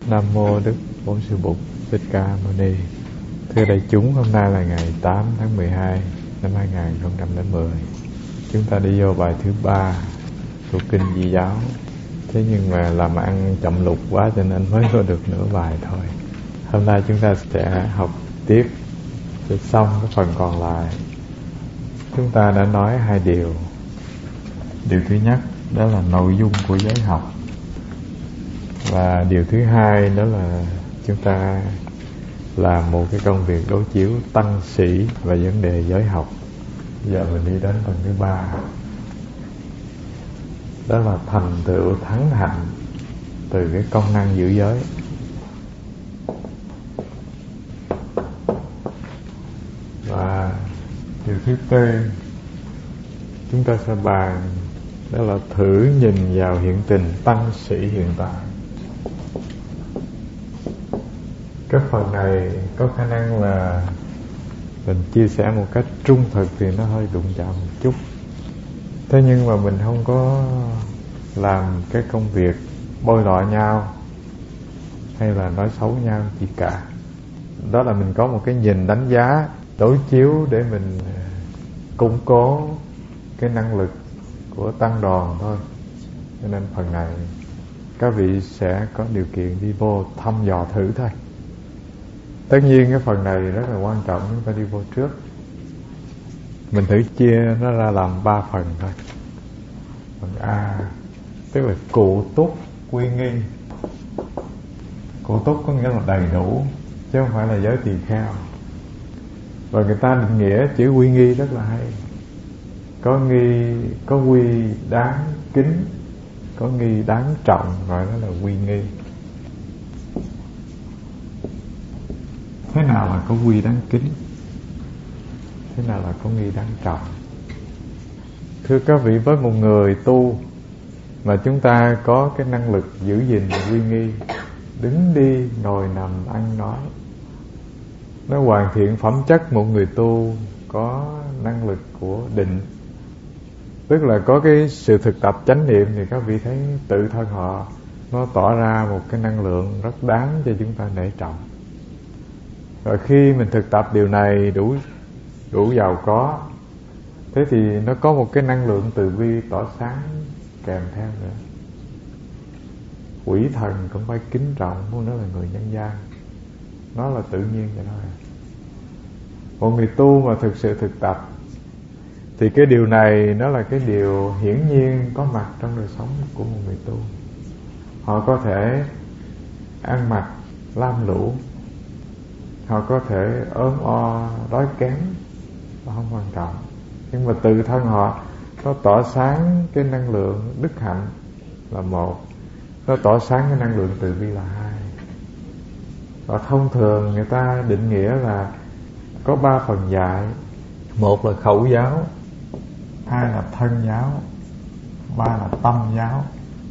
Nam mô Đức Bổn Sư Bụt Thích Ca Mâu Ni. Thưa đại chúng, hôm nay là ngày 8 tháng 12 năm 2010. Chúng ta đi vô bài thứ 3 của Kinh Di Giáo. Thế nhưng mà làm ăn chậm lục quá cho nên mới có được nửa bài thôi. Hôm nay chúng ta sẽ học tiếp cho xong cái phần còn lại. Chúng ta đã nói hai điều. Điều thứ nhất đó là nội dung của giới học, và điều thứ hai đó là chúng ta làm một cái công việc đối chiếu tăng sĩ và vấn đề giới học. Giờ mình đi đến phần thứ 3, đó là thành tựu thắng hạnh từ cái công năng giữ giới. Và điều thứ tư chúng ta sẽ bàn đó là thử nhìn vào hiện tình tăng sĩ hiện tại. Cái phần này có khả năng là mình chia sẻ một cách trung thực thì nó hơi đụng chạm một chút. Thế nhưng mà mình không có làm cái công việc bôi đọ nhau hay là nói xấu nhau gì cả. Đó là mình có một cái nhìn đánh giá đối chiếu để mình củng cố cái năng lực của tăng đoàn thôi. Cho nên phần này các vị sẽ có điều kiện đi vô thăm dò thử thôi. Tất nhiên cái phần này rất là quan trọng, chúng ta đi vô trước. Mình thử chia nó ra làm 3 phần thôi. Phần A tức là cụ túc quy nghi. Cụ túc có nghĩa là đầy đủ, chứ không phải là giới tỳ kheo. Và người ta định nghĩa chữ quy nghi rất là hay. Có nghi, có quy đáng kính, có nghi đáng trọng, gọi đó là quy nghi. Thế nào là có quy đáng kính? Thế nào là có nghi đáng trọng? Thưa các vị, với một người tu mà chúng ta có cái năng lực giữ gìn quy nghi, đứng đi, ngồi nằm, ăn nói, nó hoàn thiện phẩm chất một người tu có năng lực của định. Tức là có cái sự thực tập chánh niệm thì các vị thấy tự thân họ nó tỏ ra một cái năng lượng rất đáng cho chúng ta nể trọng. Và khi mình thực tập điều này đủ giàu có, thế thì nó có một cái năng lượng từ bi tỏ sáng kèm theo nữa. Quỷ thần cũng phải kính trọng, muốn nói là người nhân gian. Nó là tự nhiên cho nó. Một người tu mà thực sự thực tập thì cái điều này nó là cái điều hiển nhiên có mặt trong đời sống của một người tu. Họ có thể ăn mặc lam lũ, họ có thể ốm o đói kém, nó không quan trọng. Nhưng mà tự thân họ nó tỏ sáng cái năng lượng đức hạnh là một, nó tỏ sáng cái năng lượng từ bi là hai. Và thông thường người ta định nghĩa là có 3 phần dạy. Một là khẩu giáo, hai là thân giáo, ba là tâm giáo.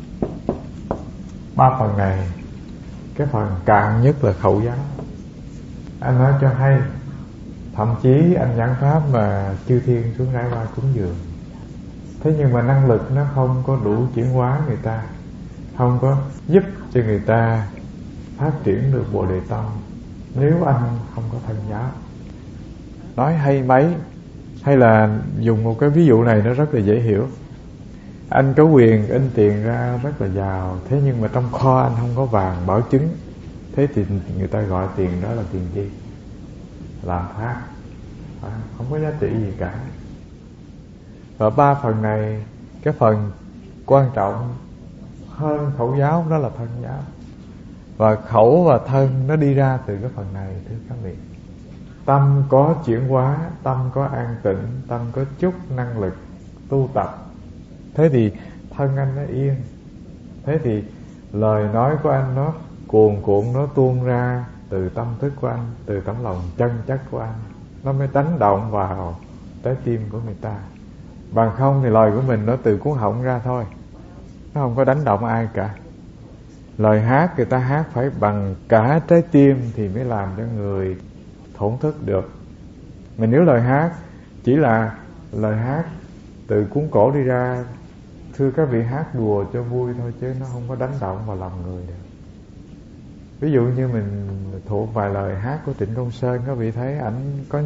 3 phần này, cái phần cạn nhất là khẩu giáo. Anh nói cho hay, thậm chí anh giảng pháp mà chư thiên xuống rải qua cúng dường. Thế nhưng mà năng lực nó không có đủ chuyển hóa người ta, không có giúp cho người ta phát triển được Bồ Đề Tâm nếu anh không có thân giáo. Nói hay mấy, hay là dùng một cái ví dụ này nó rất là dễ hiểu. Anh có quyền in tiền ra rất là giàu, thế nhưng mà trong kho anh không có vàng bảo chứng. Thế thì người ta gọi tiền đó là tiền gì? Làm phát, không có giá trị gì cả. Và 3 phần này, cái phần quan trọng hơn khẩu giáo đó là thân giáo. Và khẩu và thân nó đi ra từ cái phần này, thưa các vị. Tâm có chuyển hóa, tâm có an tịnh, tâm có chút năng lực tu tập, thế thì thân anh nó yên. Thế thì lời nói của anh nó cuồn cuộn, nó tuôn ra từ tâm thức của anh, từ tấm lòng chân chất của anh, nó mới đánh động vào trái tim của người ta. Bằng không thì lời của mình nó từ cuống họng ra thôi, nó không có đánh động ai cả. Lời hát người ta hát phải bằng cả trái tim thì mới làm cho người thổn thức được. Mà nếu lời hát chỉ là lời hát từ cuốn cổ đi ra, thưa các vị, hát đùa cho vui thôi chứ nó không có đánh động vào lòng người được. Ví dụ như mình thuộc vài lời hát của Trịnh Công Sơn, các vị thấy ảnh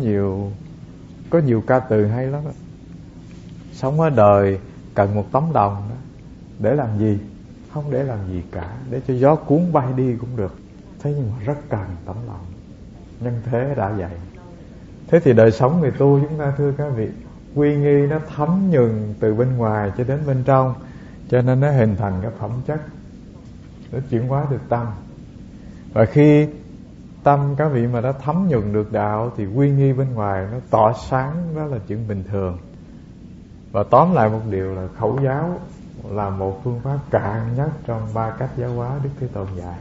có nhiều ca từ hay lắm đó. Sống ở đời cần một tấm lòng đó. Để làm gì? Không để làm gì cả, để cho gió cuốn bay đi cũng được. Thế nhưng mà rất cần tấm lòng. Nhân thế đã vậy. Thế thì đời sống người tu chúng ta, thưa các vị, quy nghi nó thấm nhuần từ bên ngoài cho đến bên trong, cho nên nó hình thành cái phẩm chất, nó chuyển hóa được tâm. Và khi tâm các vị mà đã thấm nhuần được đạo thì quy nghi bên ngoài nó tỏ sáng, đó là chuyện bình thường. Và tóm lại một điều là khẩu giáo là một phương pháp cạn nhất trong 3 cách giáo hóa Đức Thế Tôn dạy.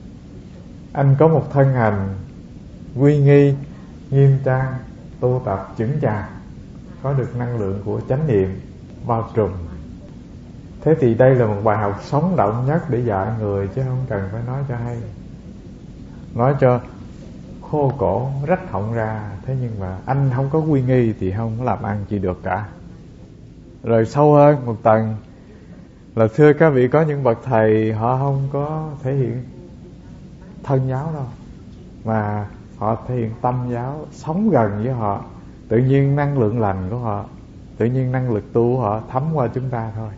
Anh có một thân hành quy nghi, nghiêm trang, tu tập vững chạc, có được năng lượng của chánh niệm bao trùm. Thế thì đây là một bài học sống động nhất để dạy người, chứ không cần phải nói cho hay. Nói cho khô cổ, rách họng ra. Thế nhưng mà anh không có quy nghi thì không có làm ăn gì được cả. Rồi sâu hơn một tầng là, thưa các vị, có những bậc thầy họ không có thể hiện thân giáo đâu, mà họ thể hiện tâm giáo, sống gần với họ. Tự nhiên năng lượng lành của họ, tự nhiên năng lực tu của họ thấm qua chúng ta thôi.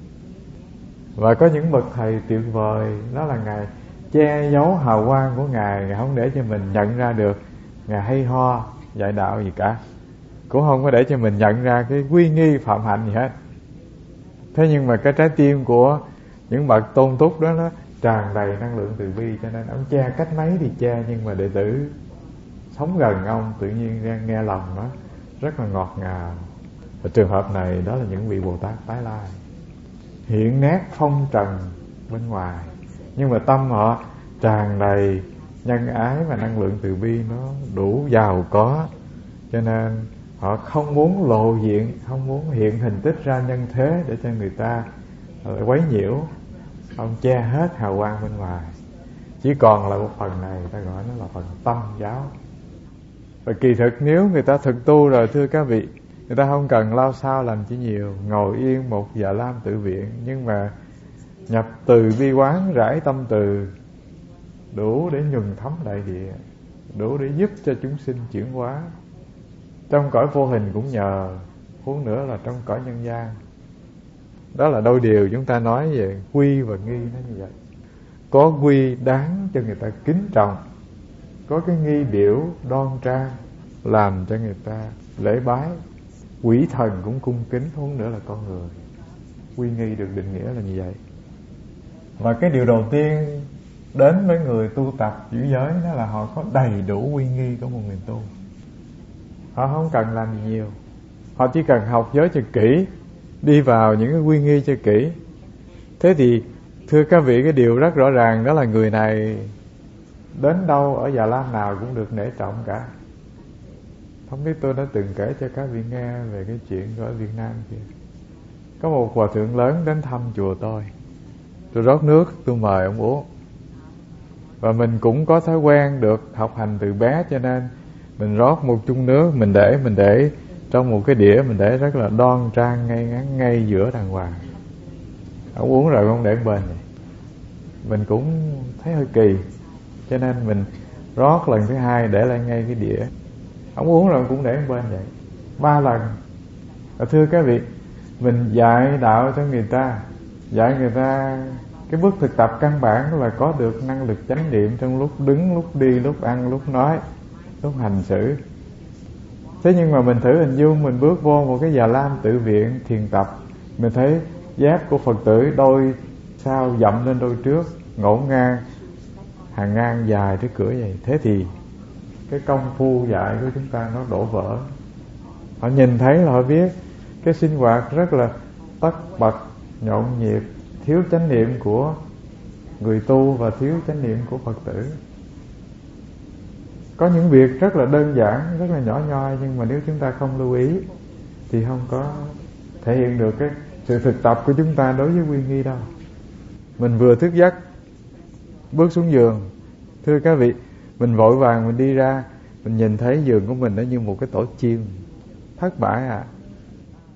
Và có những bậc thầy tuyệt vời, đó là Ngài che giấu hào quang của Ngài, Ngài không để cho mình nhận ra được Ngài hay ho dạy đạo gì cả, cũng không có để cho mình nhận ra cái quy nghi phạm hạnh gì hết. Thế nhưng mà cái trái tim của những bậc tôn túc đó nó tràn đầy năng lượng từ bi, cho nên ông che cách mấy thì che, nhưng mà đệ tử sống gần ông tự nhiên nghe lòng nó rất là ngọt ngào. Và trường hợp này đó là những vị Bồ Tát tái lai, hiện nét phong trần bên ngoài, nhưng mà tâm họ tràn đầy nhân ái và năng lượng từ bi nó đủ giàu có, cho nên họ không muốn lộ diện, không muốn hiện hình tích ra nhân thế để cho người ta quấy nhiễu. Ông che hết hào quang bên ngoài, chỉ còn là một phần này, ta gọi nó là phần tâm giáo. Và kỳ thực nếu người ta thực tu rồi, thưa các vị, người ta không cần lao sao làm chỉ nhiều, ngồi yên một Già Lam tự viện, nhưng mà nhập từ bi quán, rải tâm từ, đủ để nhuần thấm đại địa, đủ để giúp cho chúng sinh chuyển hóa trong cõi vô hình cũng nhờ, huống nữa là trong cõi nhân gian. Đó là đôi điều chúng ta nói về quy và nghi nó như vậy. Có quy đáng cho người ta kính trọng, có cái nghi biểu đoan trang làm cho người ta lễ bái. Quỷ thần cũng cung kính, huống nữa là con người. Quy nghi được định nghĩa là như vậy. Và cái điều đầu tiên đến với người tu tập giữ giới đó là họ có đầy đủ quy nghi của một người tu. Họ không cần làm gì nhiều, họ chỉ cần học giới cho kỹ, đi vào những cái quy nghi cho kỹ. Thế thì thưa các vị, cái điều rất rõ ràng đó là người này đến đâu ở Già Lam nào cũng được nể trọng cả. Không biết tôi đã từng kể cho các vị nghe về cái chuyện ở Việt Nam kìa. Có một hòa thượng lớn đến thăm chùa tôi rót nước, tôi mời ông uống. Và mình cũng có thói quen được học hành từ bé, cho nên mình rót một chung nước, mình để trong một cái đĩa, mình để rất là đoan trang, ngay ngắn, ngay giữa đàng hoàng. Ông uống rồi không để bên này, mình cũng thấy hơi kỳ, cho nên mình rót lần thứ hai để lại ngay cái đĩa. Ông uống rồi cũng để bên vậy 3 lần. Và thưa các vị, mình dạy đạo cho người ta, dạy người ta cái bước thực tập căn bản là có được năng lực chánh niệm trong lúc đứng, lúc đi, lúc ăn, lúc nói, lúc hành xử. Thế nhưng mà mình thử hình dung mình bước vô một cái Già Lam tự viện thiền tập, mình thấy dép của Phật tử đôi sau dậm lên đôi trước, ngổn ngang, hàng ngang dài tới cửa vậy. Thế thì cái công phu dạy của chúng ta nó đổ vỡ. Họ nhìn thấy là họ biết cái sinh hoạt rất là tất bật, nhộn nhịp, thiếu chánh niệm của người tu và thiếu chánh niệm của Phật tử. Có những việc rất là đơn giản, rất là nhỏ nhoi, nhưng mà nếu chúng ta không lưu ý thì không có thể hiện được cái sự thực tập của chúng ta đối với quy nghi đâu. Mình vừa thức giấc, bước xuống giường, thưa các vị, mình vội vàng mình đi ra, mình nhìn thấy giường của mình nó như một cái tổ chim, thất bại à.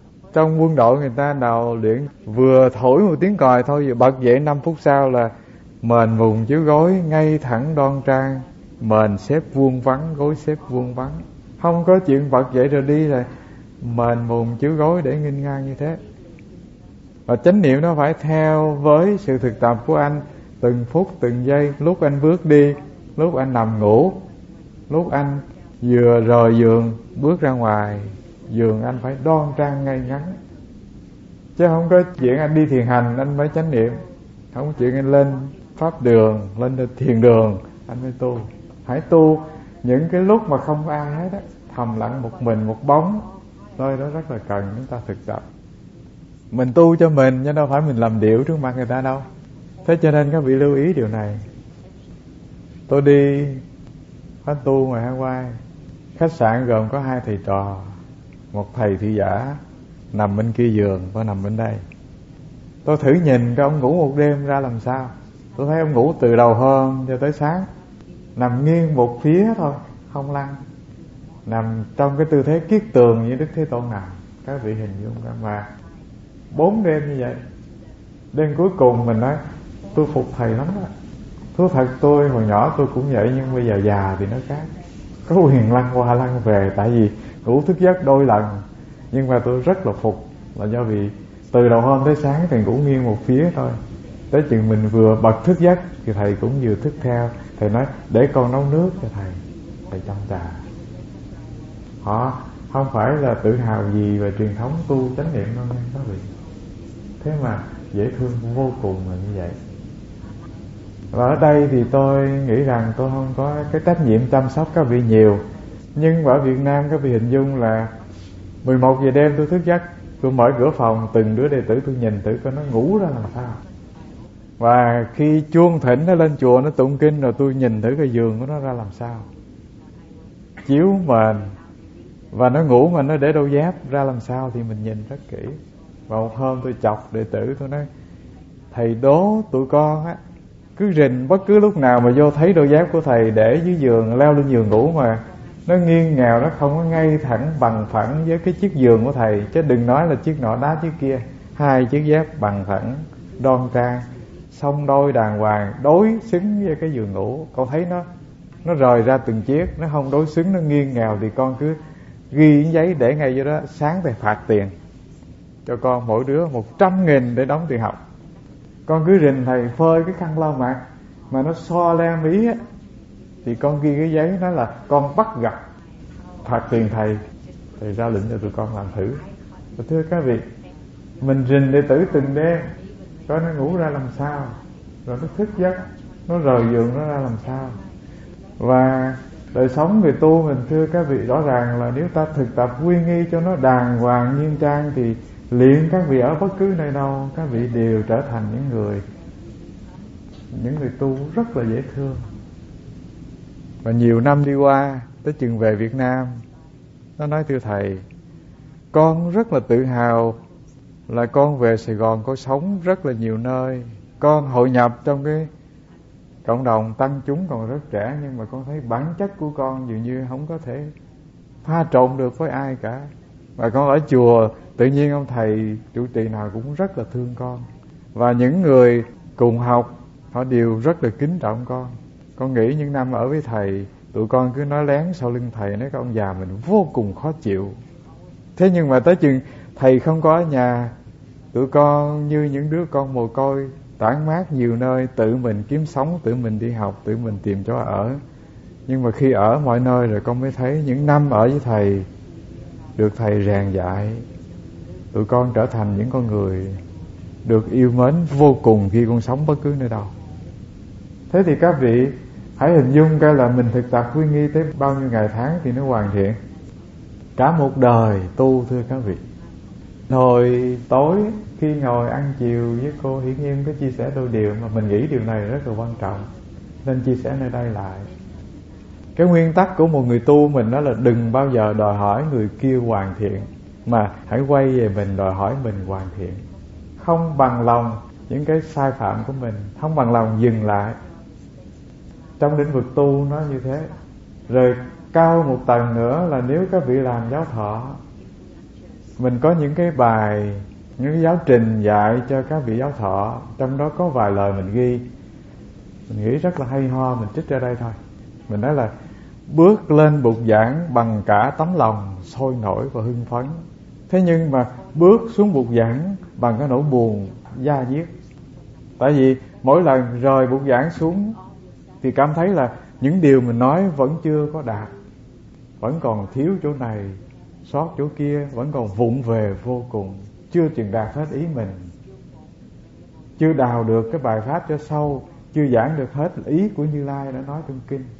Trong quân đội người ta đào luyện, vừa thổi một tiếng còi thôi, bật dậy 5 phút sau là Mền mùng chiếu gối ngay thẳng đoan trang, mền xếp vuông vắn, gối xếp vuông vắn. Không có chuyện Phật dậy rồi đi rồi mền mùng chiếu gối để nghênh ngang như thế. Và chánh niệm nó phải theo với sự thực tập của anh, từng phút từng giây. Lúc anh bước đi, lúc anh nằm ngủ, lúc anh vừa rời giường bước ra ngoài giường, anh phải đoan trang ngay ngắn. Chứ không có chuyện anh đi thiền hành anh mới chánh niệm, không có chuyện anh lên pháp đường, lên thiền đường anh mới tu. Hãy tu những cái lúc mà không có ai hết á, thầm lặng một mình một bóng, nơi đó rất là cần chúng ta thực tập. Mình tu cho mình chứ đâu phải mình làm điệu trước mặt người ta đâu. Thế cho nên các vị lưu ý điều này. Tôi đi khóa tu ngoài Hawaii, khách sạn gồm có 2 thầy trò. Một thầy thị giả nằm bên kia giường, tôi nằm bên đây. Tôi thử nhìn cái ông ngủ một đêm ra làm sao. Tôi thấy ông ngủ từ đầu hôm cho tới sáng, nằm nghiêng một phía thôi, không lăn, nằm trong cái tư thế kiết tường như Đức Thế Tôn nằm. Các vị hình dung ra mà 4 đêm như vậy. Đêm cuối cùng mình nói tôi phục thầy lắm đó. Thú thật tôi hồi nhỏ tôi cũng vậy, nhưng bây giờ già thì nó khác. Có quyền lăn qua lăn về, tại vì ngủ thức giấc đôi lần. Nhưng mà tôi rất là phục là do vì từ đầu hôm tới sáng thầy ngủ nghiêng một phía thôi. Tới chừng mình vừa bật thức giấc thì thầy cũng vừa thức theo. Thầy nói để con nấu nước cho thầy, thầy chăm trà. Họ không phải là tự hào gì về truyền thống tu chánh niệm đâu nha các vị. Thế mà dễ thương vô cùng là như vậy. Và ở đây thì tôi nghĩ rằng tôi không có cái trách nhiệm chăm sóc các vị nhiều. Nhưng ở Việt Nam các vị hình dung là 11 giờ đêm tôi thức giấc, tôi mở cửa phòng, từng đứa đệ tử tôi nhìn thử coi nó ngủ ra làm sao. Và khi chuông thỉnh nó lên chùa nó tụng kinh rồi tôi nhìn thử cái giường của nó ra làm sao, chiếu mền. Và nó ngủ mà nó để đôi dép ra làm sao thì mình nhìn rất kỹ. Và một hôm tôi chọc đệ tử tôi nói thầy đố tụi con á, cứ rình bất cứ lúc nào mà vô thấy đôi dép của thầy để dưới giường, leo lên giường ngủ mà nó nghiêng ngào, nó không có ngay thẳng bằng phẳng với cái chiếc giường của thầy. Chứ đừng nói là chiếc nọ đá chiếc kia. 2 chiếc dép bằng thẳng, đoan trang, song đôi đàng hoàng, đối xứng với cái giường ngủ. Con thấy nó rời ra từng chiếc, nó không đối xứng, nó nghiêng ngào thì con cứ ghi giấy để ngay vô đó. Sáng thầy phạt tiền cho con mỗi đứa 100.000 để đóng tiền học. Con cứ rình thầy phơi cái khăn lau mặt mà nó so le mí á, thì con ghi cái giấy nói là con bắt gặp, phạt tiền thầy. Thầy ra lệnh cho tụi con làm thử. Và thưa các vị, mình rình đệ tử từng đêm coi nó ngủ ra làm sao, rồi nó thức giấc, nó rời giường nó ra làm sao. Và đời sống người tu mình thưa các vị, rõ ràng là nếu ta thực tập quy nghi cho nó đàng hoàng nghiêm trang thì liền các vị ở bất cứ nơi đâu, các vị đều trở thành những người tu rất là dễ thương. Và nhiều năm đi qua, tới chừng về Việt Nam, nó nói thưa thầy, con rất là tự hào là con về Sài Gòn, con sống rất là nhiều nơi, con hội nhập trong cái cộng đồng tăng chúng còn rất trẻ, nhưng mà con thấy bản chất của con dường như không có thể pha trộn được với ai cả. Và con ở chùa tự nhiên ông thầy trụ trì nào cũng rất là thương con, và những người cùng học họ đều rất là kính trọng con. Con nghĩ những năm ở với thầy, tụi con cứ nói lén sau lưng thầy, nói cái ông già mình vô cùng khó chịu. Thế nhưng mà tới chừng thầy không có ở nhà, tụi con như những đứa con mồ côi tản mát nhiều nơi, tự mình kiếm sống, tự mình đi học, tự mình tìm chỗ ở. Nhưng mà khi ở mọi nơi rồi con mới thấy những năm ở với thầy, được thầy rèn dạy, tụi con trở thành những con người được yêu mến vô cùng khi con sống bất cứ nơi đâu. Thế thì các vị hãy hình dung coi là mình thực tập quy nghi tới bao nhiêu ngày tháng thì nó hoàn thiện. Cả một đời tu thưa các vị. Hồi tối khi ngồi ăn chiều với cô Hiển Nhiên có chia sẻ đôi điều mà mình nghĩ điều này rất là quan trọng, nên chia sẻ nơi đây lại. Cái nguyên tắc của một người tu mình đó là đừng bao giờ đòi hỏi người kia hoàn thiện, mà hãy quay về mình đòi hỏi mình hoàn thiện. Không bằng lòng những cái sai phạm của mình, không bằng lòng dừng lại. Trong lĩnh vực tu nó như thế. Rồi cao một tầng nữa là nếu các vị làm giáo thọ, mình có những cái bài, những cái giáo trình dạy cho các vị giáo thọ, trong đó có vài lời mình ghi Mình nghĩ rất là hay ho, mình trích ra đây thôi. Mình nói là bước lên bục giảng bằng cả tấm lòng sôi nổi và hưng phấn. Thế nhưng mà bước xuống bục giảng bằng cái nỗi buồn da diết. Tại vì mỗi lần rời bục giảng xuống thì cảm thấy là những điều mình nói vẫn chưa có đạt, vẫn còn thiếu chỗ này, sót chỗ kia, vẫn còn vụng về vô cùng, chưa truyền đạt hết ý mình, chưa đào được cái bài pháp cho sâu, chưa giảng được hết ý của Như Lai đã nói trong kinh.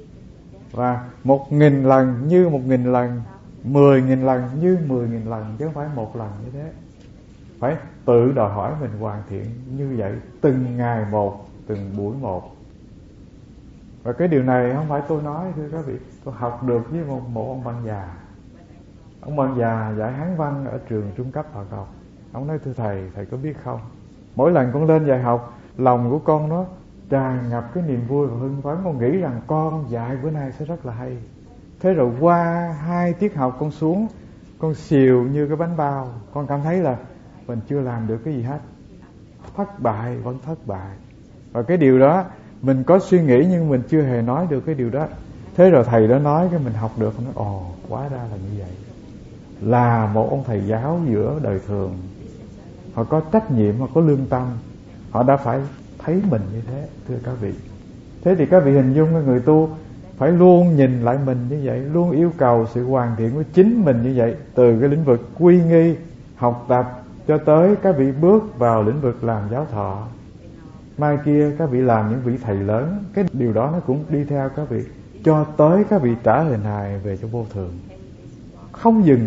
Và 1000 lần như 1000 lần, 10.000 lần như 10.000 lần, chứ không phải một lần như thế. Phải tự đòi hỏi mình hoàn thiện như vậy, từng ngày một, từng buổi một. Và cái điều này không phải tôi nói, thưa các vị, tôi học được với một ông bạn già. Ông bạn già dạy Hán văn ở trường trung cấp Hòa Ngọc. Ông nói: thưa thầy có biết không, mỗi lần con lên dạy học, lòng của con nó tràn ngập cái niềm vui và hưng phấn. Con nghĩ rằng con dạy bữa nay sẽ rất là hay. Thế rồi qua 2 tiết học con xuống, con xìu như cái bánh bao. Con cảm thấy là mình chưa làm được cái gì hết, thất bại, vẫn thất bại. Và cái điều đó mình có suy nghĩ nhưng mình chưa hề nói được cái điều đó. Thế rồi thầy đó nói, cái mình học được, nói ồ, hóa ra là như vậy. Là một ông thầy giáo giữa đời thường, họ có trách nhiệm, họ có lương tâm, họ đã phải thấy mình như thế, thưa các vị. Thế thì các vị hình dung người tu phải luôn nhìn lại mình như vậy, luôn yêu cầu sự hoàn thiện của chính mình như vậy, từ cái lĩnh vực quy nghi, học tập cho tới các vị bước vào lĩnh vực làm giáo thọ. Mai kia các vị làm những vị thầy lớn, cái điều đó nó cũng đi theo các vị, cho tới các vị trả hình hài về cho vô thường. Không dừng.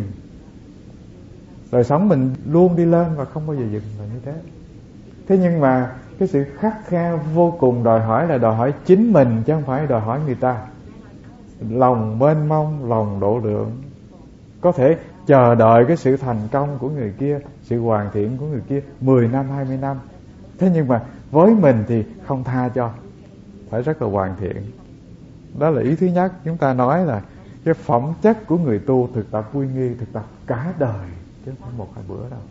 Đời sống mình luôn đi lên và không bao giờ dừng là như thế. Thế nhưng mà cái sự khắt khe vô cùng đòi hỏi là đòi hỏi chính mình, chứ không phải đòi hỏi người ta. Lòng mênh mông, lòng độ lượng, có thể chờ đợi cái sự thành công của người kia, sự hoàn thiện của người kia 10 năm, 20 năm. Thế nhưng mà với mình thì không tha cho, phải rất là hoàn thiện. Đó là ý thứ nhất. Chúng ta nói là cái phẩm chất của người tu thực tập quy nghi, thực tập cả đời, chứ không phải 1-2 bữa đâu.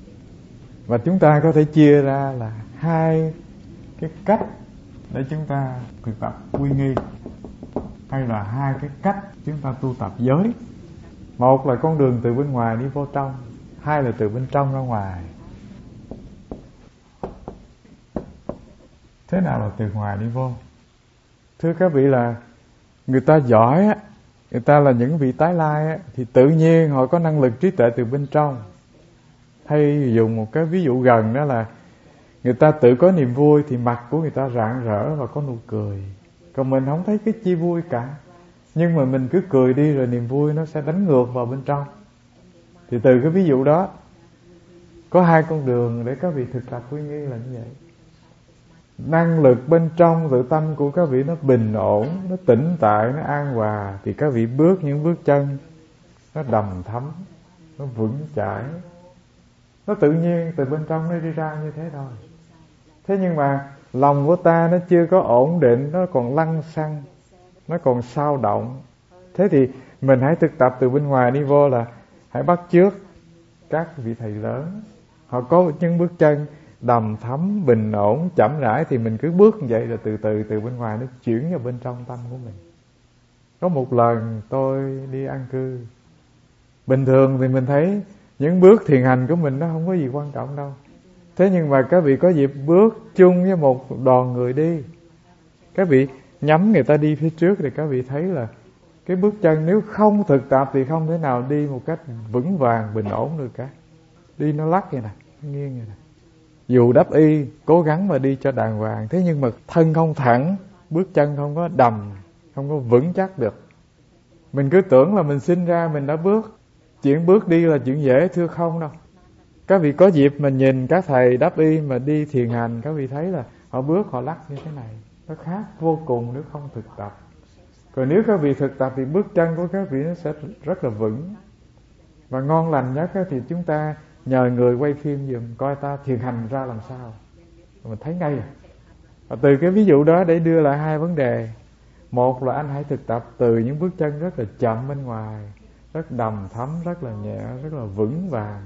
Và chúng ta có thể chia ra là 2 cái cách để chúng ta thực tập quy nghi, hay là 2 cái cách chúng ta tu tập giới. Một là con đường từ bên ngoài đi vô trong, 2 là từ bên trong ra ngoài. Thế nào là từ ngoài đi vô? Thưa các vị, là người ta giỏi á, người ta là những vị tái lai á, thì tự nhiên họ có năng lực trí tuệ từ bên trong. Hay dùng một cái ví dụ gần, đó là người ta tự có niềm vui thì mặt của người ta rạng rỡ và có nụ cười. Còn mình không thấy cái chi vui cả, nhưng mà mình cứ cười đi rồi niềm vui nó sẽ đánh ngược vào bên trong. Thì từ cái ví dụ đó, có 2 con đường để các vị thực tập quy nghi là như vậy. Năng lực bên trong tự tâm của các vị nó bình ổn, nó tĩnh tại, nó an hòa, thì các vị bước những bước chân nó đầm thắm, nó vững chãi, nó tự nhiên từ bên trong nó đi ra như thế thôi. Thế nhưng mà lòng của ta nó chưa có ổn định, nó còn lăng xăng, nó còn xao động. Thế thì mình hãy thực tập từ bên ngoài đi vô, là hãy bắt chước các vị thầy lớn. Họ có những bước chân đầm thắm, bình ổn, chậm rãi, thì mình cứ bước như vậy, rồi từ từ từ bên ngoài nó chuyển vào bên trong tâm của mình. Có một lần tôi đi an cư, bình thường thì mình thấy những bước thiền hành của mình nó không có gì quan trọng đâu. Thế nhưng mà các vị có dịp bước chung với một đoàn người đi, các vị nhắm người ta đi phía trước, thì các vị thấy là cái bước chân nếu không thực tập thì không thể nào đi một cách vững vàng, bình ổn được cả. Đi nó lắc vậy nè, nó nghiêng vậy nè. Dù đắp y, cố gắng mà đi cho đàng hoàng, thế nhưng mà thân không thẳng, bước chân không có đầm, không có vững chắc được. Mình cứ tưởng là mình sinh ra mình đã bước. Chuyện bước đi là chuyện dễ, thưa không đâu. Các vị có dịp mà nhìn các thầy đắp y mà đi thiền hành, các vị thấy là họ bước, họ lắc như thế này. Nó khác vô cùng nếu không thực tập. Còn nếu các vị thực tập thì bước chân của các vị nó sẽ rất là vững. Và ngon lành nhất thì chúng ta nhờ người quay phim giùm, coi ta thiền hành ra làm sao, mình thấy ngay. Và từ cái ví dụ đó để đưa lại 2 vấn đề. Một là anh hãy thực tập từ những bước chân rất là chậm bên ngoài, rất đầm thắm, rất là nhẹ, rất là vững vàng,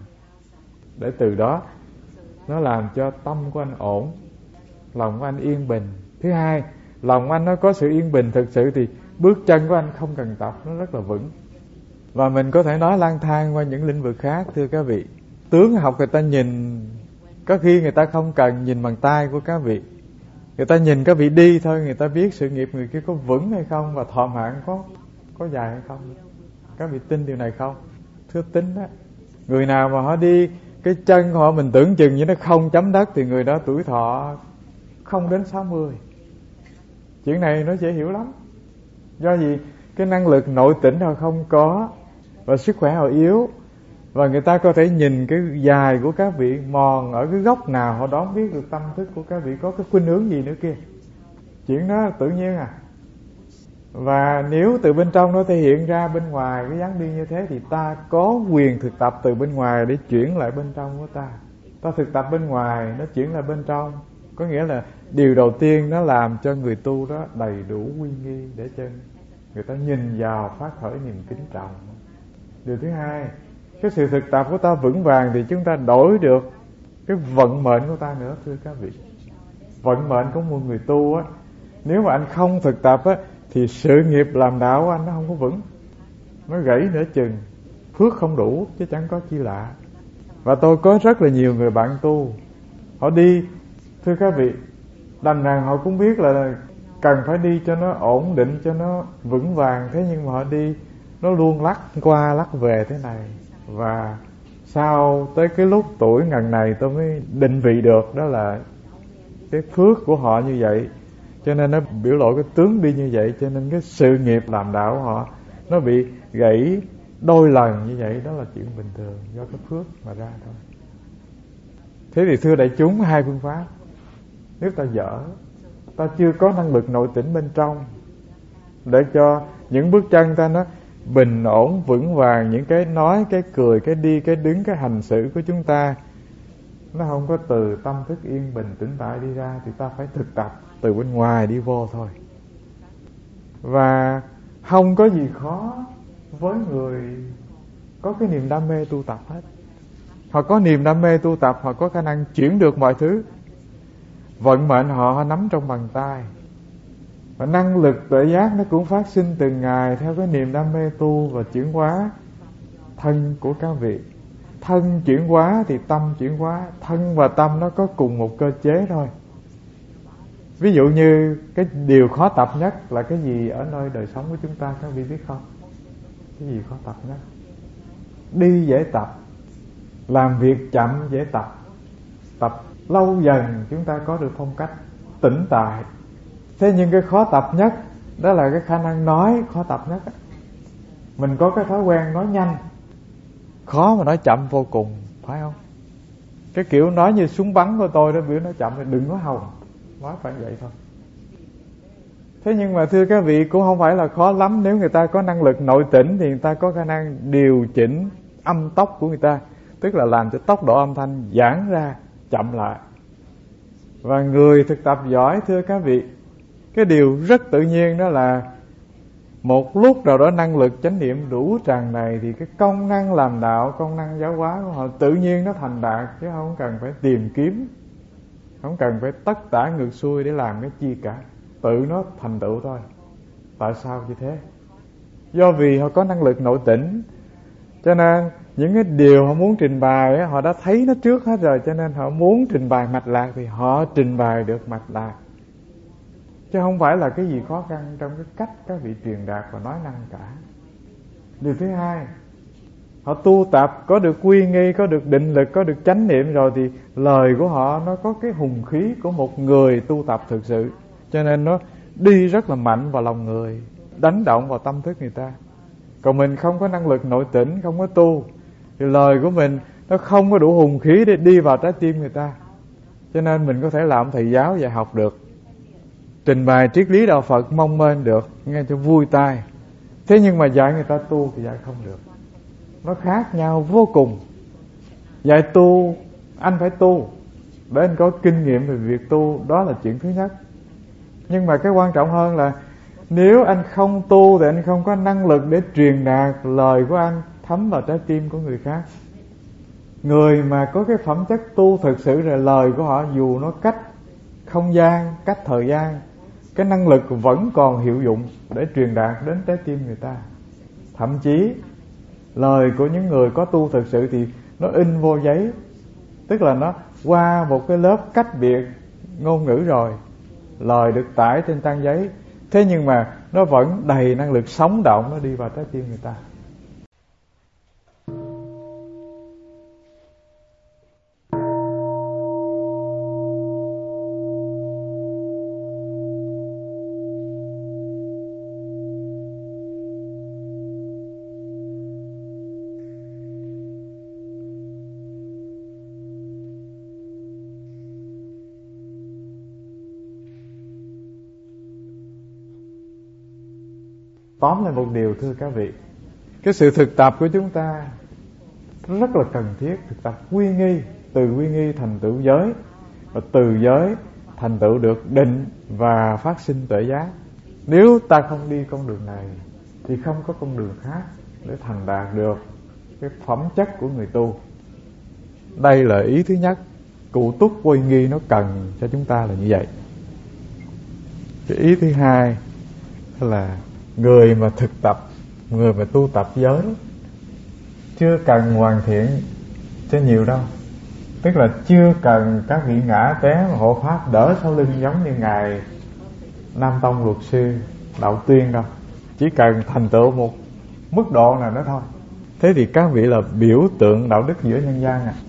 để từ đó nó làm cho tâm của anh ổn, lòng của anh yên bình, Thứ hai, lòng anh nó có sự yên bình thực sự thì bước chân của anh không cần tập, nó rất là vững. Và mình có thể nói lang thang qua những lĩnh vực khác, thưa các vị. Tướng học người ta nhìn, có khi người ta không cần nhìn bằng tay của các vị, người ta nhìn các vị đi thôi, người ta biết sự nghiệp người kia có vững hay không, và thọ mạng có dài hay không. Các vị tin điều này không? Thưa tin đó. Người nào mà họ đi cái chân họ mình tưởng chừng như nó không chấm đất thì người đó tuổi thọ không đến 60. Chuyện này nó dễ hiểu lắm. Do gì? Cái năng lực nội tỉnh họ không có, và sức khỏe họ yếu, và người ta có thể nhìn cái dài của các vị mòn ở cái góc nào, họ đoán biết được tâm thức của các vị có cái khuynh hướng gì nữa kia. Chuyện đó tự nhiên à. Và nếu từ bên trong nó thể hiện ra bên ngoài cái dáng đi như thế, thì ta có quyền thực tập từ bên ngoài để chuyển lại bên trong của ta. Ta thực tập bên ngoài, nó chuyển lại bên trong. Có nghĩa là điều đầu tiên nó làm cho người tu đó đầy đủ uy nghi, để cho người ta nhìn vào phát khởi niềm kính trọng. Điều thứ hai, cái sự thực tập của ta vững vàng thì chúng ta đổi được cái vận mệnh của ta nữa, thưa các vị. Vận mệnh của một người tu á, nếu mà anh không thực tập á, thì sự nghiệp làm đạo của anh nó không có vững, nó gãy nửa chừng, phước không đủ chứ chẳng có chi lạ. Và tôi có rất là nhiều người bạn tu, họ đi, thưa các vị, đành rằng họ cũng biết là cần phải đi cho nó ổn định, cho nó vững vàng. Thế nhưng mà họ đi, nó luôn lắc qua lắc về thế này. Và sau tới cái lúc tuổi ngần này tôi mới định vị được, đó là cái phước của họ như vậy, cho nên nó biểu lộ cái tướng đi như vậy. Cho nên cái sự nghiệp làm đạo của họ nó bị gãy đôi lần như vậy. Đó là chuyện bình thường, do cái phước mà ra thôi. Thế thì thưa đại chúng, hai phương pháp. Nếu ta dở, ta chưa có năng lực nội tỉnh bên trong để cho những bước chân ta nó bình ổn vững vàng, những cái nói, cái cười, cái đi, cái đứng, cái hành xử của chúng ta nó không có từ tâm thức yên bình tĩnh tại đi ra, thì ta phải thực tập từ bên ngoài đi vô thôi. Và không có gì khó với người có cái niềm đam mê tu tập hết. Họ có niềm đam mê tu tập, họ có khả năng chuyển được mọi thứ. Vận mệnh họ nắm trong bàn tay. Và năng lực tuệ giác nó cũng phát sinh từng ngày theo cái niềm đam mê tu và chuyển hóa thân của các vị. Thân chuyển hóa thì tâm chuyển hóa. Thân và tâm nó có cùng một cơ chế thôi. Ví dụ như cái điều khó tập nhất là cái gì ở nơi đời sống của chúng ta, các vị biết không? Cái gì khó tập nhất? Đi dễ tập, làm việc chậm dễ tập. Tập lâu dần chúng ta có được phong cách tĩnh tại. Thế nhưng cái khó tập nhất đó là cái khả năng nói khó tập nhất. Mình có cái thói quen nói nhanh, khó mà nói chậm vô cùng, phải không? Cái kiểu nói như súng bắn của tôi đó, biểu nói chậm thì đừng có hòng, nói phải vậy thôi. Thế nhưng mà thưa các vị, cũng không phải là khó lắm. Nếu người ta có năng lực nội tỉnh thì người ta có khả năng điều chỉnh âm tốc của người ta, tức là làm cho tốc độ âm thanh giãn ra, chậm lại. Và người thực tập giỏi, thưa các vị, cái điều rất tự nhiên đó là một lúc nào đó năng lực chánh niệm đủ tràn đầy thì cái công năng làm đạo, công năng giáo hóa của họ tự nhiên nó thành đạt, chứ không cần phải tìm kiếm, không cần phải tất tả ngược xuôi để làm cái chi cả. Tự nó thành tựu thôi. Tại sao như thế? Do vì họ có năng lực nội tỉnh, cho nên những cái điều họ muốn trình bày ấy, họ đã thấy nó trước hết rồi, cho nên họ muốn trình bày mạch lạc thì họ trình bày được mạch lạc, chứ không phải là cái gì khó khăn trong cái cách các vị truyền đạt và nói năng cả. Điều thứ hai, họ tu tập có được quy nghi, có được định lực, có được chánh niệm rồi thì lời của họ nó có cái hùng khí của một người tu tập thực sự, cho nên nó đi rất là mạnh vào lòng người, đánh động vào tâm thức người ta. Còn mình không có năng lực nội tỉnh, không có tu thì lời của mình nó không có đủ hùng khí để đi vào trái tim người ta. Cho nên mình có thể làm thầy giáo dạy học được, trình bày triết lý đạo Phật mong mênh được, nghe cho vui tai. Thế nhưng mà dạy người ta tu thì dạy không được. Nó khác nhau vô cùng. Dạy tu, anh phải tu để anh có kinh nghiệm về việc tu, đó là chuyện thứ nhất. Nhưng mà cái quan trọng hơn là nếu anh không tu thì anh không có năng lực để truyền đạt lời của anh thấm vào trái tim của người khác. Người mà có cái phẩm chất tu thực sự rồi, lời của họ dù nó cách không gian, cách thời gian, cái năng lực vẫn còn hiệu dụng để truyền đạt đến trái tim người ta. Thậm chí lời của những người có tu thực sự thì nó in vô giấy, tức là nó qua một cái lớp cách biệt ngôn ngữ rồi, lời được tải trên trang giấy, thế nhưng mà nó vẫn đầy năng lực sống động, nó đi vào trái tim người ta. Tóm lại một điều thưa các vị, cái sự thực tập của chúng ta rất là cần thiết. Thực tập quy nghi, từ quy nghi thành tựu giới, và từ giới thành tựu được định và phát sinh tuệ giác. Nếu ta không đi con đường này thì không có con đường khác để thành đạt được cái phẩm chất của người tu. Đây là ý thứ nhất, cụ túc quy nghi nó cần cho chúng ta là như vậy. Cái ý thứ hai là người mà thực tập, người mà tu tập giới chưa cần hoàn thiện cho nhiều đâu. Tức là chưa cần các vị ngã té hộ pháp đỡ sau lưng giống như ngài Nam Tông luật sư Đạo Tuyên đâu. Chỉ cần thành tựu một mức độ nào đó thôi. Thế thì các vị là biểu tượng đạo đức giữa nhân gian à.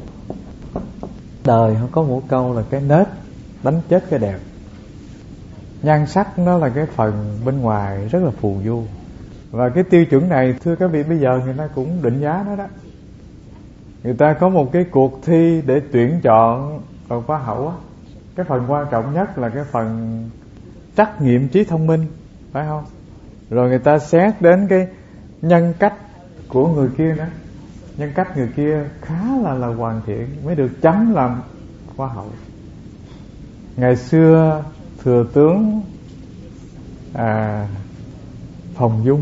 Đời không có một câu là cái nết đánh chết cái đẹp. Nhan sắc nó là cái phần bên ngoài rất là phù du. Và cái tiêu chuẩn này thưa các vị bây giờ người ta cũng định giá nó đó. Người ta có một cái cuộc thi để tuyển chọn vào Hoa hậu á. Cái phần quan trọng nhất là cái phần trắc nghiệm trí thông minh, phải không? Rồi người ta xét đến cái nhân cách của người kia nữa. Nhân cách người kia khá là hoàn thiện mới được chấm làm Hoa hậu. Ngày xưa thừa tướng Phòng Dung,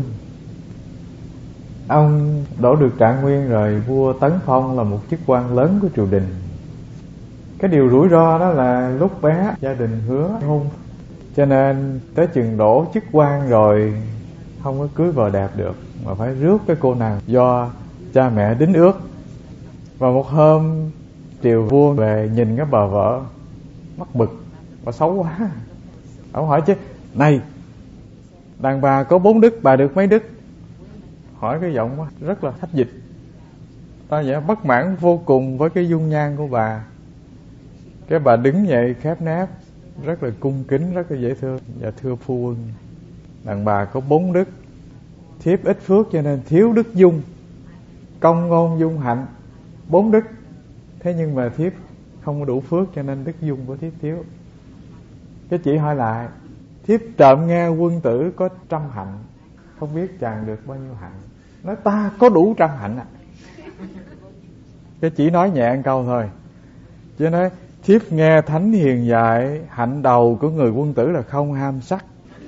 ông đổ được trạng nguyên rồi, vua tấn phong là một chức quan lớn của triều đình. Cái điều rủi ro đó là lúc bé gia đình hứa hôn, cho nên tới chừng đổ chức quan rồi không có cưới vợ đẹp được, mà phải rước cái cô nàng do cha mẹ đính ước. Và một hôm triều vua về nhìn cái bà vợ mắc bực, bà xấu quá. Ông hỏi chứ, này, đàn bà có 4 đức, bà được mấy đức? Hỏi cái giọng rất là thách dịch. Ta vậy bất mãn vô cùng với cái dung nhan của bà. Cái bà đứng dậy khép nép, rất là cung kính, rất là dễ thương. Dạ thưa phu quân, đàn bà có 4 đức, thiếp ít phước cho nên thiếu đức dung, công ngôn dung hạnh, 4 đức. Thế nhưng mà thiếp không có đủ phước cho nên đức dung của thiếp thiếu. Cái chị hỏi lại, thiếp trộm nghe quân tử có 100 hạnh, không biết chàng được bao nhiêu hạnh? Nói ta có đủ 100 hạnh ạ. Cái chỉ nói nhẹ một câu thôi, chứ nói thiếp nghe thánh hiền dạy, hạnh đầu của người quân tử là không ham sắc.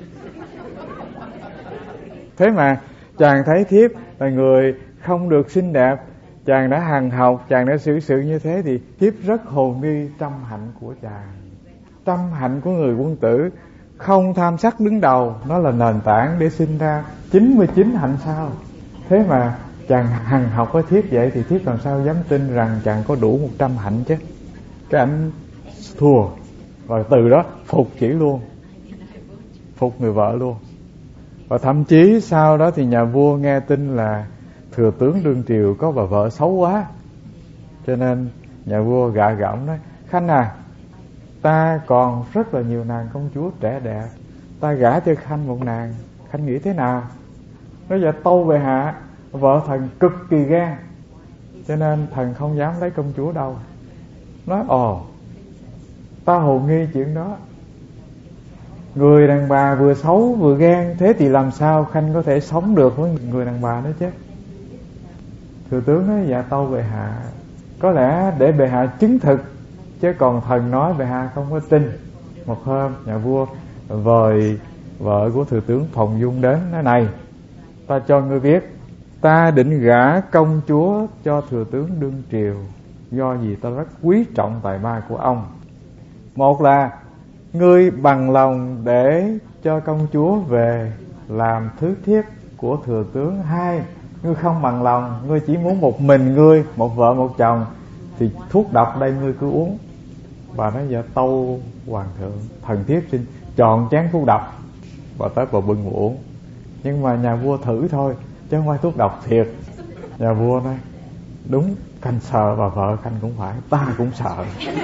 Thế mà chàng thấy thiếp là người không được xinh đẹp, chàng đã hằng học, chàng đã xử sự như thế, thì thiếp rất hồ nghi 100 hạnh của chàng. 100 hạnh của người quân tử không tham sắc đứng đầu, nó là nền tảng để sinh ra 99 hạnh sau. Thế mà chàng hằng học với thiếp vậy thì thiếp làm sao dám tin rằng chàng có đủ 100 hạnh chứ. Cái ảnh thua, và từ đó phục chỉ luôn, phục người vợ luôn. Và thậm chí sau đó thì nhà vua nghe tin là thừa tướng đương triều có bà vợ xấu quá, cho nên nhà vua gạ gẫm nói, Khanh à, ta còn rất là nhiều nàng công chúa trẻ đẹp, ta gả cho Khanh một nàng, Khanh nghĩ thế nào? Nói dạ tâu bệ hạ, vợ thần cực kỳ gan, cho nên thần không dám lấy công chúa đâu. Nói ta hồ nghi chuyện đó. Người đàn bà vừa xấu vừa ghen, thế thì làm sao Khanh có thể sống được với người đàn bà đó chứ? Thừa tướng nói dạ tâu bệ hạ, có lẽ để bệ hạ chứng thực, chứ còn thần nói bệ hạ không có tin. Một hôm nhà vua vời vợ của thừa tướng Phòng Dung đến, nói này, ta cho ngươi biết, ta định gả công chúa cho thừa tướng đương triều, do vì ta rất quý trọng tài ba của ông. Một là ngươi bằng lòng để cho công chúa về làm thứ thiếp của thừa tướng. 2, ngươi không bằng lòng, ngươi chỉ muốn một mình ngươi, một vợ một chồng, thì thuốc độc đây ngươi cứ uống. Bà nói dạ tâu hoàng thượng, thần thiếp xin chọn chén thuốc độc. Bà tới bà bưng uống. Nhưng mà nhà vua thử thôi, chứ không phải thuốc độc thiệt. Nhà vua nói đúng, khanh sợ bà vợ khanh cũng phải, ta cũng sợ.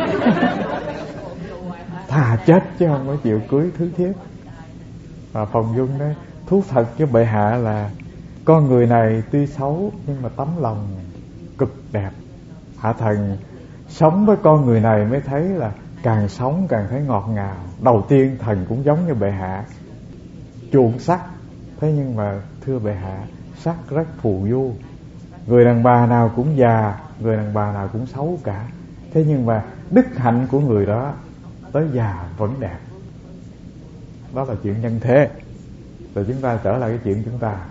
Thà chết chứ không có chịu cưới thứ thiếp. Và Phòng Dung nói thú thật với bệ hạ là con người này tuy xấu nhưng mà tấm lòng cực đẹp. Hạ thần sống với con người này mới thấy là càng sống càng thấy ngọt ngào. Đầu tiên thần cũng giống như bệ hạ, chuộng sắc. Thế nhưng mà thưa bệ hạ, sắc rất phù du. Người đàn bà nào cũng già, người đàn bà nào cũng xấu cả. Thế nhưng mà đức hạnh của người đó tới già vẫn đẹp. Đó là chuyện nhân thế. Rồi chúng ta trở lại cái chuyện chúng ta.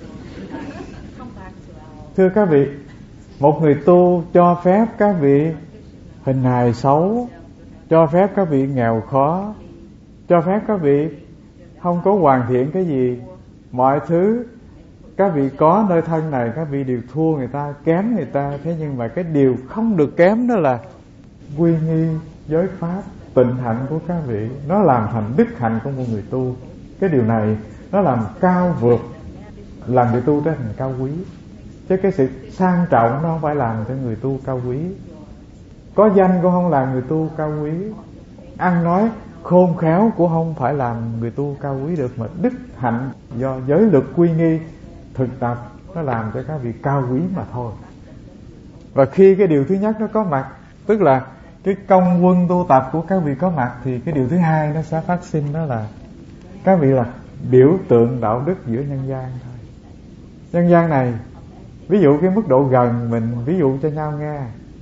Thưa các vị, một người tu cho phép các vị hình hài xấu, cho phép các vị nghèo khó, cho phép các vị không có hoàn thiện cái gì. Mọi thứ các vị có nơi thân này các vị đều thua người ta, kém người ta. Thế nhưng mà cái điều không được kém đó là quy nghi giới pháp, tịnh hạnh của các vị. Nó làm thành đức hạnh của một người tu. Cái điều này nó làm cao vượt, làm người tu trở thành cao quý. Chứ cái sự sang trọng nó không phải làm cho người tu cao quý. Có danh cũng không làm người tu cao quý. Ăn nói khôn khéo cũng không phải làm người tu cao quý được. Mà đức hạnh do giới luật quy nghi thực tập nó làm cho các vị cao quý mà thôi. Và khi cái điều thứ nhất nó có mặt, tức là cái công quân tu tập của các vị có mặt, thì cái điều thứ hai nó sẽ phát sinh, đó là các vị là biểu tượng đạo đức giữa nhân gian thôi. Nhân gian này, ví dụ cái mức độ gần mình ví dụ cho nhau nghe,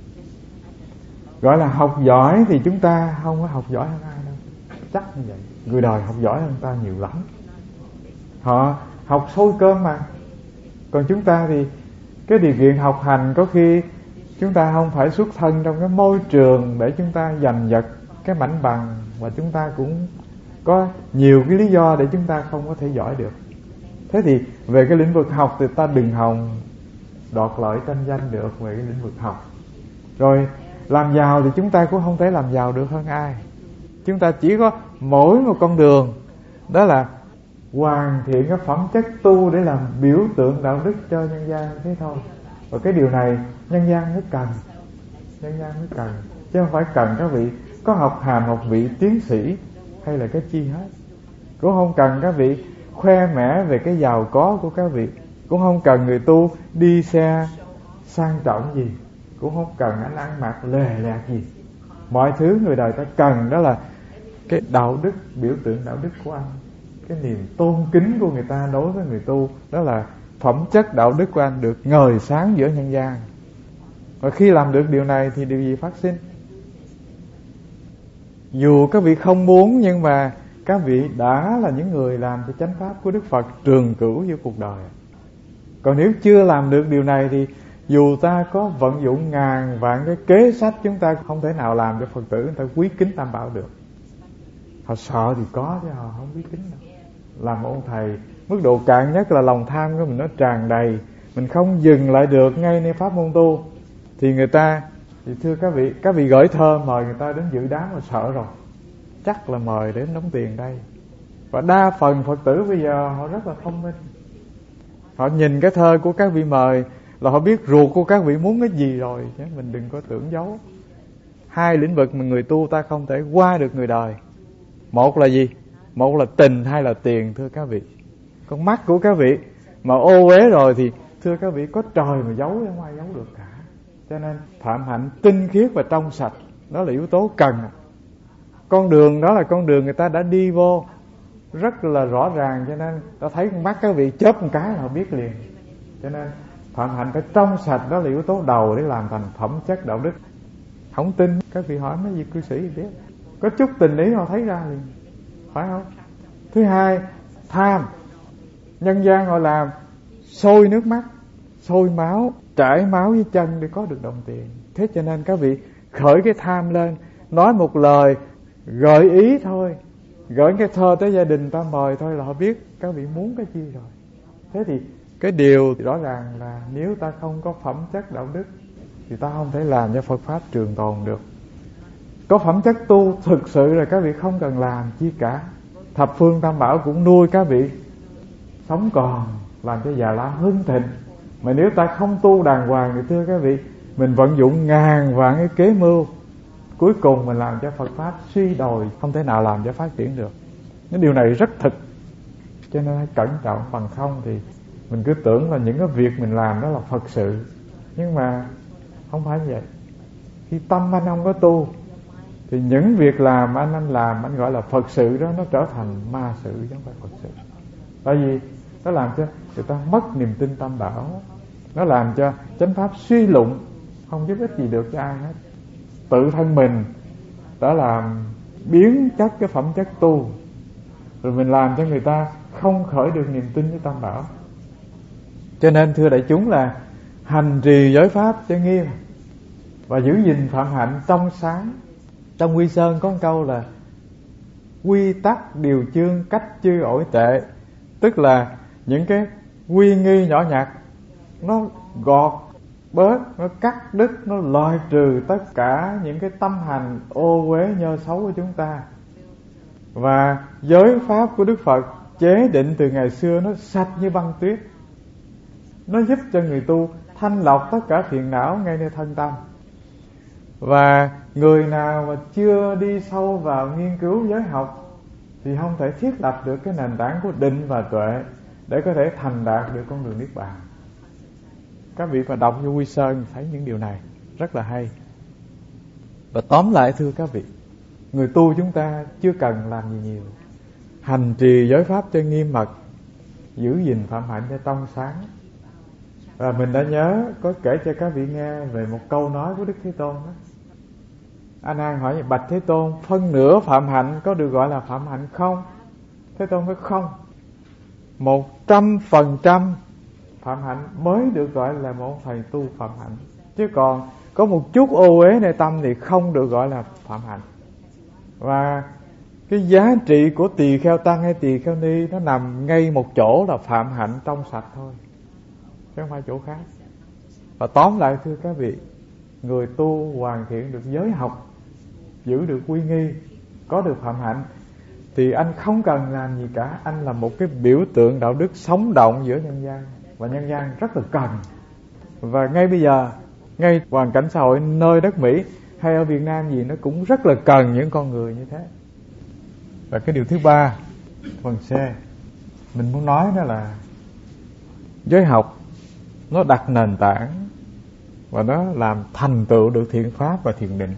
gọi là học giỏi thì chúng ta không có học giỏi hơn ai đâu, chắc như vậy. Người đời học giỏi hơn ta nhiều lắm, họ học sôi cơm mà. Còn chúng ta thì cái điều kiện học hành có khi chúng ta không phải xuất thân trong cái môi trường để chúng ta giành giật cái mảnh bằng, và chúng ta cũng có nhiều cái lý do để chúng ta không có thể giỏi được. Thế thì về cái lĩnh vực học thì ta đừng hòng đoạt lợi tranh danh được về cái lĩnh vực học. Rồi làm giàu thì chúng ta cũng không thể làm giàu được hơn ai. Chúng ta chỉ có mỗi một con đường, đó là hoàn thiện cái phẩm chất tu để làm biểu tượng đạo đức cho nhân gian, thế thôi. Và cái điều này nhân gian mới cần, nhân gian mới cần, chứ không phải cần các vị có học hàm học vị tiến sĩ hay là cái chi hết. Cũng không cần các vị khoe mẽ về cái giàu có của các vị, cũng không cần người tu đi xe sang trọng gì, cũng không cần anh ăn mặc lè lẹt gì. Mọi thứ người đời ta cần đó là cái đạo đức, biểu tượng đạo đức của anh, cái niềm tôn kính của người ta đối với người tu. Đó là phẩm chất đạo đức của anh được ngời sáng giữa nhân gian. Và khi làm được điều này thì điều gì phát sinh? Dù các vị không muốn, nhưng mà các vị đã là những người làm cho chánh pháp của Đức Phật trường cửu giữa cuộc đời. Còn nếu chưa làm được điều này thì dù ta có vận dụng ngàn vạn cái kế sách, chúng ta không thể nào làm cho Phật tử người ta quý kính Tam Bảo được. Họ sợ thì có, chứ họ không quý kính đâu. Làm ông thầy mức độ cạn nhất là lòng tham của mình nó tràn đầy, mình không dừng lại được ngay nơi pháp môn tu, thì người ta, thì thưa các vị gửi thơ mời người ta đến dự đám mà sợ rồi, chắc là mời đến đóng tiền đây. Và đa phần Phật tử bây giờ họ rất là thông minh, họ nhìn cái thơ của các vị mời là họ biết ruột của các vị muốn cái gì rồi, chứ mình đừng có tưởng giấu. Hai lĩnh vực mà người tu ta không thể qua được người đời. Một là gì? Một là tình, hai là tiền, thưa các vị. Con mắt của các vị mà ô uế rồi thì thưa các vị có trời mà giấu, không ai giấu được cả. Cho nên phạm hạnh tinh khiết và trong sạch, đó là yếu tố cần. Con đường đó là con đường người ta đã đi vô rất là rõ ràng, cho nên ta thấy con mắt các vị chớp một cái là họ biết liền. Cho nên phạm hạnh phải trong sạch, đó là yếu tố đầu để làm thành phẩm chất đạo đức. Không tin các vị hỏi mấy vị cư sĩ biết, có chút tình ý họ thấy ra liền, phải không? Thứ hai, tham. Nhân gian họ làm sôi nước mắt, sôi máu, trải máu với chân để có được đồng tiền. Thế cho nên các vị khởi cái tham lên, nói một lời gợi ý thôi, gửi cái thơ tới gia đình ta mời thôi là họ biết các vị muốn cái chi rồi. Thế thì cái điều rõ ràng là nếu ta không có phẩm chất đạo đức thì ta không thể làm cho Phật Pháp trường tồn được. Có phẩm chất tu thực sự là các vị không cần làm chi cả. Thập phương Tam Bảo cũng nuôi các vị sống còn, làm cho Già Lam hưng thịnh. Mà nếu ta không tu đàng hoàng thì thưa các vị, mình vận dụng ngàn vạn cái kế mưu, cuối cùng mình làm cho Phật Pháp suy đồi, không thể nào làm cho phát triển được. Cái điều này rất thực, cho nên hãy cẩn trọng. Bằng không thì mình cứ tưởng là những cái việc mình làm đó là Phật sự, nhưng mà không phải như vậy. Khi tâm anh không có tu thì những việc làm anh làm, anh gọi là Phật sự đó, nó trở thành ma sự chứ không phải Phật sự. Tại vì nó làm cho người ta mất niềm tin Tam Bảo, nó làm cho chánh pháp suy lụng, không giúp ích gì được cho ai hết. Tự thân mình đã làm biến chất cái phẩm chất tu, rồi mình làm cho người ta không khởi được niềm tin với Tam Bảo. Cho nên thưa đại chúng là hành trì giới pháp cho nghiêm và giữ gìn phạm hạnh trong sáng. Trong Quy Sơn có một câu là quy tắc điều chương cách chư ổi tệ, tức là những cái quy nghi nhỏ nhặt nó gọt bớt, nó cắt đứt, nó loại trừ tất cả những cái tâm hành ô uế nhơ xấu của chúng ta. Và giới pháp của Đức Phật chế định từ ngày xưa nó sạch như băng tuyết, nó giúp cho người tu thanh lọc tất cả phiền não ngay nơi thân tâm. Và người nào mà chưa đi sâu vào nghiên cứu giới học thì không thể thiết lập được cái nền tảng của định và tuệ để có thể thành đạt được con đường Niết Bàn. Các vị mà đọc vô Quy Sơn thấy những điều này rất là hay. Và tóm lại thưa các vị, người tu chúng ta chưa cần làm gì nhiều, hành trì giới pháp cho nghiêm mật, giữ gìn phạm hạnh cho trong sáng. Và mình đã nhớ có kể cho các vị nghe về một câu nói của Đức Thế Tôn đó. A Nan hỏi: bạch Thế Tôn, phân nửa phạm hạnh có được gọi là phạm hạnh không? Thế Tôn nói không, 100% phạm hạnh mới được gọi là một thầy tu phạm hạnh, chứ còn có một chút ô uế nơi tâm thì không được gọi là phạm hạnh. Và cái giá trị của tỳ kheo tăng hay tỳ kheo ni nó nằm ngay một chỗ là phạm hạnh trong sạch thôi, chứ không phải chỗ khác. Và tóm lại thưa các vị, người tu hoàn thiện được giới học, giữ được quy nghi, có được phạm hạnh thì anh không cần làm gì cả. Anh là một cái biểu tượng đạo đức sống động giữa nhân gian, và nhân gian rất là cần. Và ngay bây giờ, ngay hoàn cảnh xã hội nơi đất Mỹ hay ở Việt Nam gì, nó cũng rất là cần những con người như thế. Và cái điều thứ ba, phần C, mình muốn nói đó là giới học nó đặt nền tảng và nó làm thành tựu được thiện pháp và thiền định.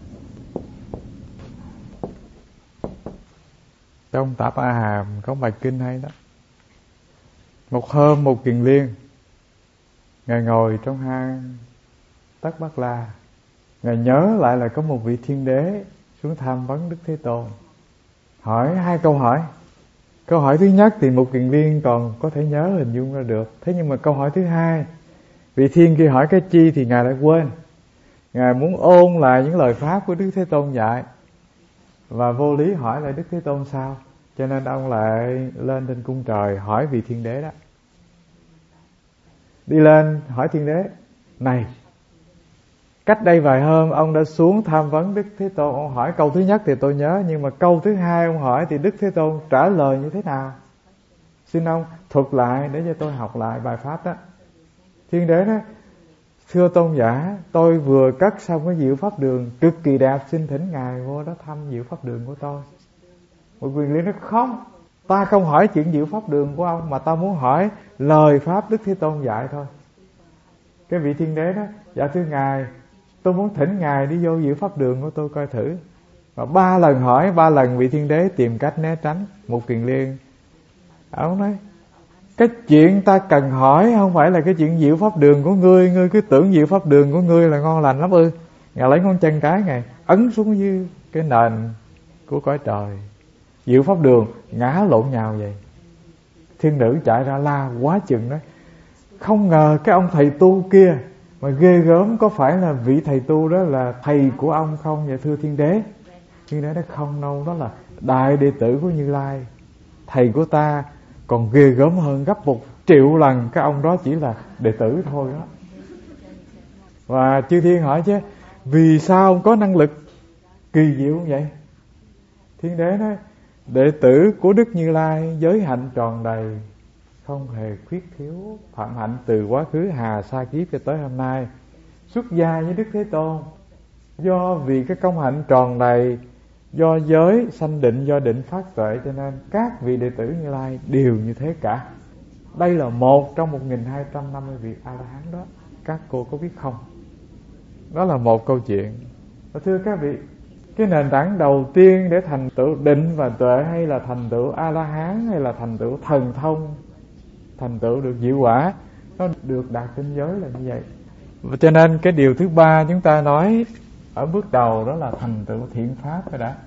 Trong Tạp A Hàm có bài kinh hay đó. Một hôm một Kiền Liên, Ngài ngồi trong hang Tất Bát La. Ngài nhớ lại là có một vị thiên đế xuống tham vấn Đức Thế Tôn, hỏi 2 câu hỏi. Câu hỏi thứ nhất thì một Kiền Liên còn có thể nhớ, hình dung ra được. Thế nhưng mà câu hỏi thứ hai, vị thiên kia hỏi cái chi thì Ngài lại quên. Ngài muốn ôn lại những lời pháp của Đức Thế Tôn dạy, và vô lý hỏi lại Đức Thế Tôn sao, cho nên ông lại lên trên cung trời hỏi vị thiên đế đó. Đi lên hỏi thiên đế: này, cách đây vài hôm ông đã xuống tham vấn Đức Thế Tôn, ông hỏi câu thứ nhất thì tôi nhớ, nhưng mà câu thứ hai ông hỏi thì Đức Thế Tôn trả lời như thế nào? Xin ông thuật lại để cho tôi học lại bài pháp đó. Thiên đế nói: thưa tôn giả, tôi vừa cất xong cái diệu pháp đường cực kỳ đẹp, xin thỉnh Ngài vô đó thăm diệu pháp đường của tôi. Một Quyền Liên nói: không, ta không hỏi chuyện diệu pháp đường của ông, mà ta muốn hỏi lời pháp Đức Thế Tôn dạy thôi. Cái vị thiên đế đó: dạ thưa Ngài, tôi muốn thỉnh Ngài đi vô diệu pháp đường của tôi coi thử. Và 3 lần hỏi, 3 lần vị thiên đế tìm cách né tránh. Một Kiền Liên ông nói: cái chuyện ta cần hỏi không phải là cái chuyện diệu pháp đường của ngươi, ngươi cứ tưởng diệu pháp đường của ngươi là ngon lành lắm ư? Ngài lấy ngón chân cái Ngài ấn xuống dưới cái nền của cõi trời, diệu pháp đường ngã lộn nhào vậy. Thiên nữ chạy ra la quá chừng đó: không ngờ cái ông thầy tu kia mà ghê gớm, có phải là vị thầy tu đó là thầy của ông không vậy thưa thiên đế? Nhưng đấy nó không đâu, đó là đại đệ tử của Như Lai. Thầy của ta còn ghê gớm hơn gấp 1 triệu lần cái ông đó chỉ là đệ tử thôi đó. Và chư thiên hỏi chứ vì sao ông có năng lực kỳ diệu như vậy? Thiên đế nói đệ tử của Đức Như Lai giới hạnh tròn đầy, không hề khuyết thiếu phạm hạnh từ quá khứ hà sa kiếp cho tới hôm nay, xuất gia với Đức Thế Tôn. Do vì cái công hạnh tròn đầy, do giới sanh định, do định phát tuệ, cho nên các vị đệ tử Như Lai đều như thế cả. Đây là một trong 1250 vị A-la-hán đó. Các cô có biết không? Đó là một câu chuyện. Và thưa các vị, cái nền tảng đầu tiên để thành tựu định và tuệ, hay là thành tựu A-la-hán, hay là thành tựu thần thông, thành tựu được diệu quả, nó được đạt trên giới là như vậy. Và cho nên cái điều thứ ba chúng ta nói ở bước đầu đó là thành tựu thiện pháp rồi đã.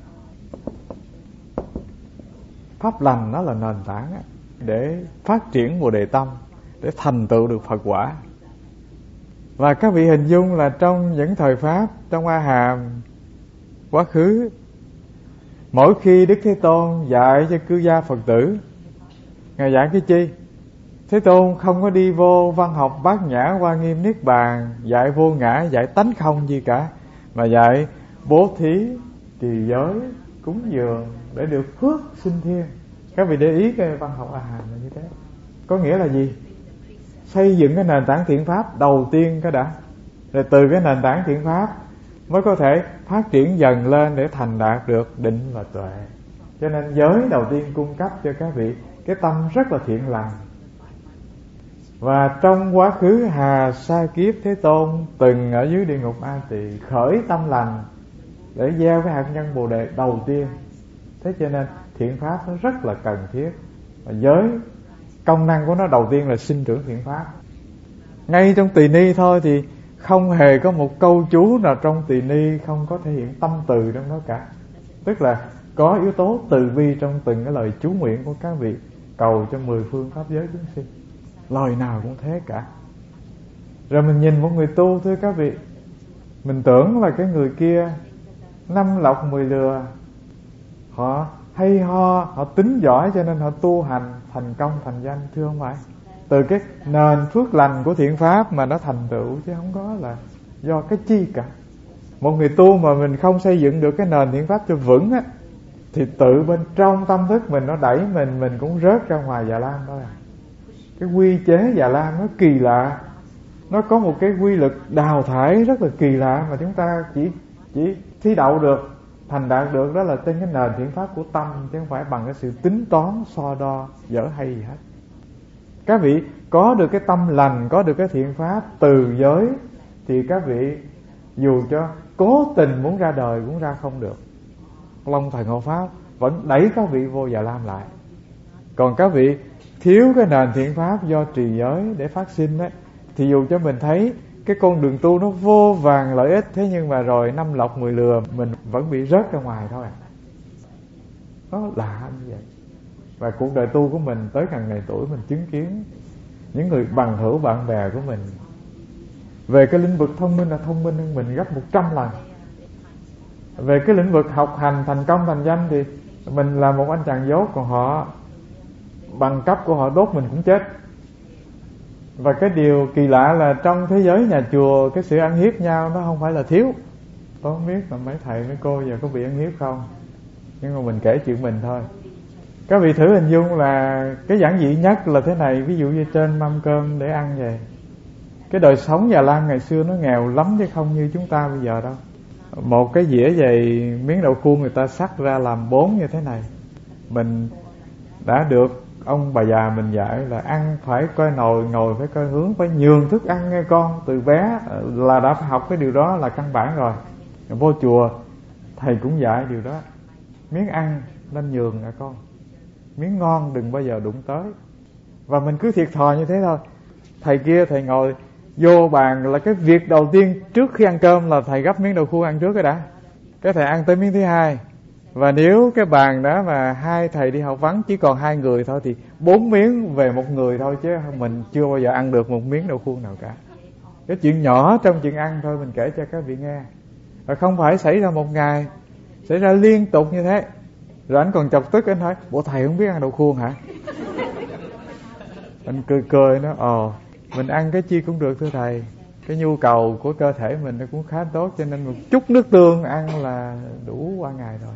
Pháp lành nó là nền tảng để phát triển Bồ Đề tâm, để thành tựu được Phật quả. Và các vị hình dung là trong những thời Pháp, trong A Hàm quá khứ, mỗi khi Đức Thế Tôn dạy cho cư gia Phật tử, Ngài dạy cái chi? Thế Tôn không có đi vô văn học Bát Nhã Hoa Nghiêm Niết Bàn, dạy vô ngã, dạy tánh không gì cả, mà dạy bố thí, trì giới, cúng dường để được phước sinh thiên. Các vị để ý cái văn học A Hàm là như thế. Có nghĩa là gì? Xây dựng cái nền tảng thiện pháp đầu tiên cái đã, rồi từ cái nền tảng thiện pháp mới có thể phát triển dần lên để thành đạt được định và tuệ. Cho nên giới đầu tiên cung cấp cho các vị cái tâm rất là thiện lành. Và trong quá khứ hà sa kiếp, Thế Tôn từng ở dưới địa ngục A Tỳ khởi tâm lành để gieo cái hạt nhân Bồ Đề đầu tiên. Thế cho nên thiện pháp nó rất là cần thiết. Và giới công năng của nó đầu tiên là sinh trưởng thiện pháp. Ngay trong tỳ ni thôi thì không hề có một câu chú nào trong tỳ ni không có thể hiện tâm từ trong đó cả. Tức là có yếu tố từ bi trong từng cái lời chú nguyện của các vị cầu cho 10 phương pháp giới chúng sinh. Lời nào cũng thế cả. Rồi mình nhìn một người tu, thưa các vị, mình tưởng là cái người kia 5 lọc 10 lừa, họ hay ho, họ tính giỏi cho nên họ tu hành thành công thành danh. Thưa không phải, từ cái nền phước lành của thiện pháp mà nó thành tựu, chứ không có là do cái chi cả. Một người tu mà mình không xây dựng được cái nền thiện pháp cho vững á, thì tự bên trong tâm thức mình nó đẩy mình cũng rớt ra ngoài Già Lam thôi à. Cái quy chế Già Lam nó kỳ lạ, nó có một cái quy luật đào thải rất là kỳ lạ mà chúng ta chỉ thi đậu được, thành đạt được, đó là trên cái nền thiện pháp của tâm, chứ không phải bằng cái sự tính toán so đo dở hay gì hết. Các vị có được cái tâm lành, có được cái thiện pháp từ giới, thì các vị dù cho cố tình muốn ra đời cũng ra không được. Long Thần Hộ Pháp vẫn đẩy các vị vô Già Lam lại. Còn các vị thiếu cái nền thiện pháp do trì giới để phát sinh đấy, thì dù cho mình thấy cái con đường tu nó vô vàn lợi ích, thế nhưng mà rồi 5 lọc 10 lừa mình vẫn bị rớt ra ngoài thôi. Nó lạ như vậy. Và cuộc đời tu của mình tới càng ngày tuổi, mình chứng kiến những người bằng hữu bạn bè của mình về cái lĩnh vực thông minh là thông minh hơn mình gấp 100 lần. Về cái lĩnh vực học hành thành công thành danh thì mình là một anh chàng dốt, còn họ bằng cấp của họ đốt mình cũng chết. Và cái điều kỳ lạ là trong thế giới nhà chùa, cái sự ăn hiếp nhau nó không phải là thiếu. Tôi không biết là mấy thầy mấy cô giờ có bị ăn hiếp không, nhưng mà mình kể chuyện mình thôi. Các vị thử hình dung là cái giản dị nhất là thế này. Ví dụ như trên mâm cơm để ăn vậy, cái đời sống Già Lam ngày xưa nó nghèo lắm chứ không như chúng ta bây giờ đâu. Một cái dĩa vậy, miếng đậu khuôn người ta xắt ra làm 4 như thế này. Mình đã được ông bà già mình dạy là ăn phải coi nồi, ngồi phải coi hướng, phải nhường thức ăn nghe con. Từ bé là đã phải học cái điều đó là căn bản rồi. Vô chùa thầy cũng dạy điều đó. Miếng ăn nên nhường hả con, miếng ngon đừng bao giờ đụng tới. Và mình cứ thiệt thòi như thế thôi. Thầy kia thầy ngồi vô bàn là cái việc đầu tiên trước khi ăn cơm là thầy gấp miếng đậu khuôn ăn trước cái đã. Cái thầy ăn tới miếng thứ hai. Và nếu cái bàn đó mà 2 thầy đi học vắng chỉ còn 2 người thôi thì 4 miếng về một người thôi, chứ mình chưa bao giờ ăn được một miếng đậu khuôn nào cả. Cái chuyện nhỏ trong chuyện ăn thôi mình kể cho các vị nghe. Và không phải xảy ra một ngày, Xảy ra liên tục như thế. Rồi anh còn chọc tức, anh hỏi: bộ thầy không biết ăn đậu khuôn hả? Anh cười cười nói: mình ăn cái chi cũng được thưa thầy. Cái nhu cầu của cơ thể mình nó cũng khá tốt, cho nên một chút nước tương ăn là đủ qua ngày rồi.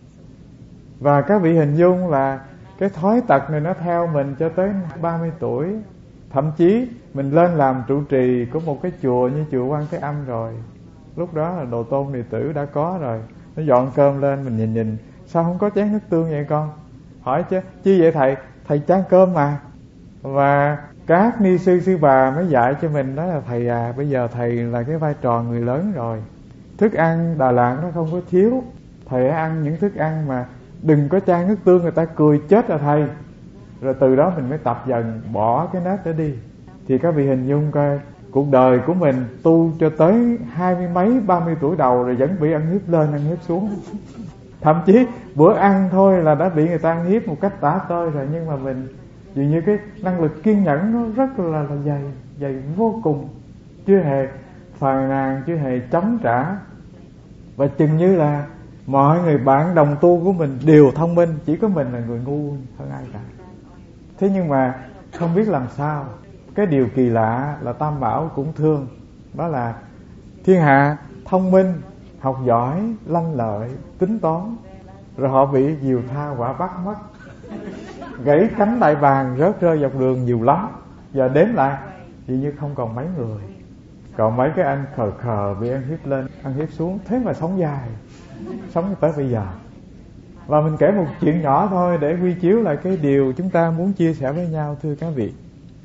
Và các vị hình dung là cái thói tật này nó theo mình cho tới 30 tuổi. Thậm chí mình lên làm trụ trì của một cái chùa như chùa Quan Thế Âm rồi. Lúc đó là đồ tôn đệ tử đã có rồi. Nó dọn cơm lên, mình nhìn sao không có chén nước tương vậy con? Hỏi chứ: chi vậy thầy? Thầy chan cơm mà. Và các ni sư sư bà mới dạy cho mình đó là: thầy à, bây giờ thầy là cái vai trò người lớn rồi. Thức ăn Đà Lạt nó không có thiếu. Thầy hãy ăn những thức ăn mà đừng có chan nước tương, người ta cười chết là thầy. Rồi từ đó mình mới tập dần bỏ cái nết đó đi. Thì các vị hình dung coi, cuộc đời của mình tu cho tới 20 mấy 30 tuổi đầu rồi vẫn bị ăn hiếp lên ăn hiếp xuống. Thậm chí bữa ăn thôi là đã bị người ta ăn hiếp một cách tả tơi rồi. Nhưng mà mình dường như cái năng lực kiên nhẫn nó rất là dày vô cùng, chưa hề phàn nàn, chưa hề chống trả. Và chừng như là mọi người bạn đồng tu của mình đều thông minh, chỉ có mình là người ngu hơn ai cả. Thế nhưng mà không biết làm sao. Cái điều kỳ lạ là Tam Bảo cũng thương. Đó là thiên hạ thông minh, học giỏi, lanh lợi, tính toán, rồi họ bị diều tha quả bắt mất, gãy cánh đại bàng, rớt rơi dọc đường nhiều lắm. Giờ đếm lại thì như không còn mấy người. Còn mấy cái anh khờ khờ bị ăn hiếp lên ăn hiếp xuống. Thế mà sống dài, sống tới bây giờ. Và mình kể một chuyện nhỏ thôi để quy chiếu lại cái điều chúng ta muốn chia sẻ với nhau, thưa các vị.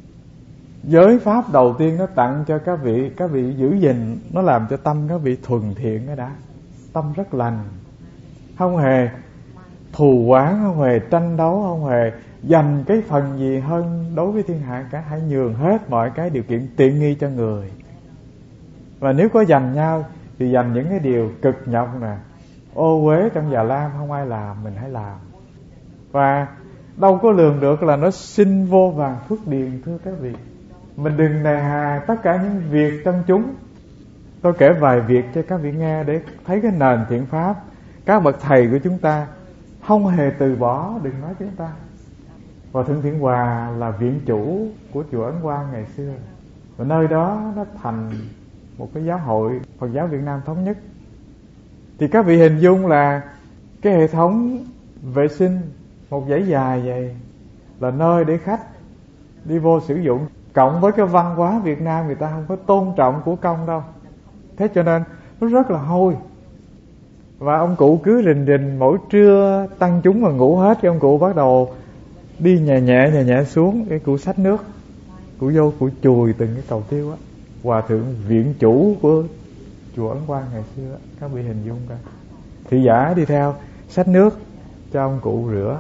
Giới pháp đầu tiên nó tặng cho các vị giữ gìn, nó làm cho tâm các vị thuần thiện cái đã. Tâm rất lành, không hề thù oán, không hề tranh đấu, không hề dành cái phần gì hơn đối với thiên hạ cả. Hãy nhường hết mọi cái điều kiện tiện nghi cho người. Và nếu có dành nhau thì dành những cái điều cực nhọc nè, ô uế trong già lam không ai làm, mình hãy làm. Và đâu có lường được là nó sinh vô vàn phước điền, thưa các vị. Mình đừng nề hà tất cả những việc trong chúng. Tôi kể vài việc cho các vị nghe để thấy cái nền thiện pháp. Các bậc thầy của chúng ta không hề từ bỏ, đừng nói chúng ta. Và Thượng Thiện Hòa là viện chủ của chùa Ấn Quang ngày xưa. Và nơi đó nó thành một cái giáo hội Phật giáo Việt Nam thống nhất. Thì các vị hình dung là cái hệ thống vệ sinh một dãy dài vậy là nơi để khách đi vô sử dụng. Cộng với cái văn hóa Việt Nam người ta không có tôn trọng của công đâu. Thế cho nên nó rất là hôi. Và ông cụ cứ rình mỗi trưa tăng chúng mà ngủ hết, cái ông cụ bắt đầu đi nhẹ nhẹ xuống. Cái cụ xách nước, cụ vô cụ chùi từng cái cầu tiêu á. Hòa thượng viện chủ của chùa Ấn Quang ngày xưa á, các vị hình dung coi. Thị giả đi theo xách nước cho ông cụ rửa.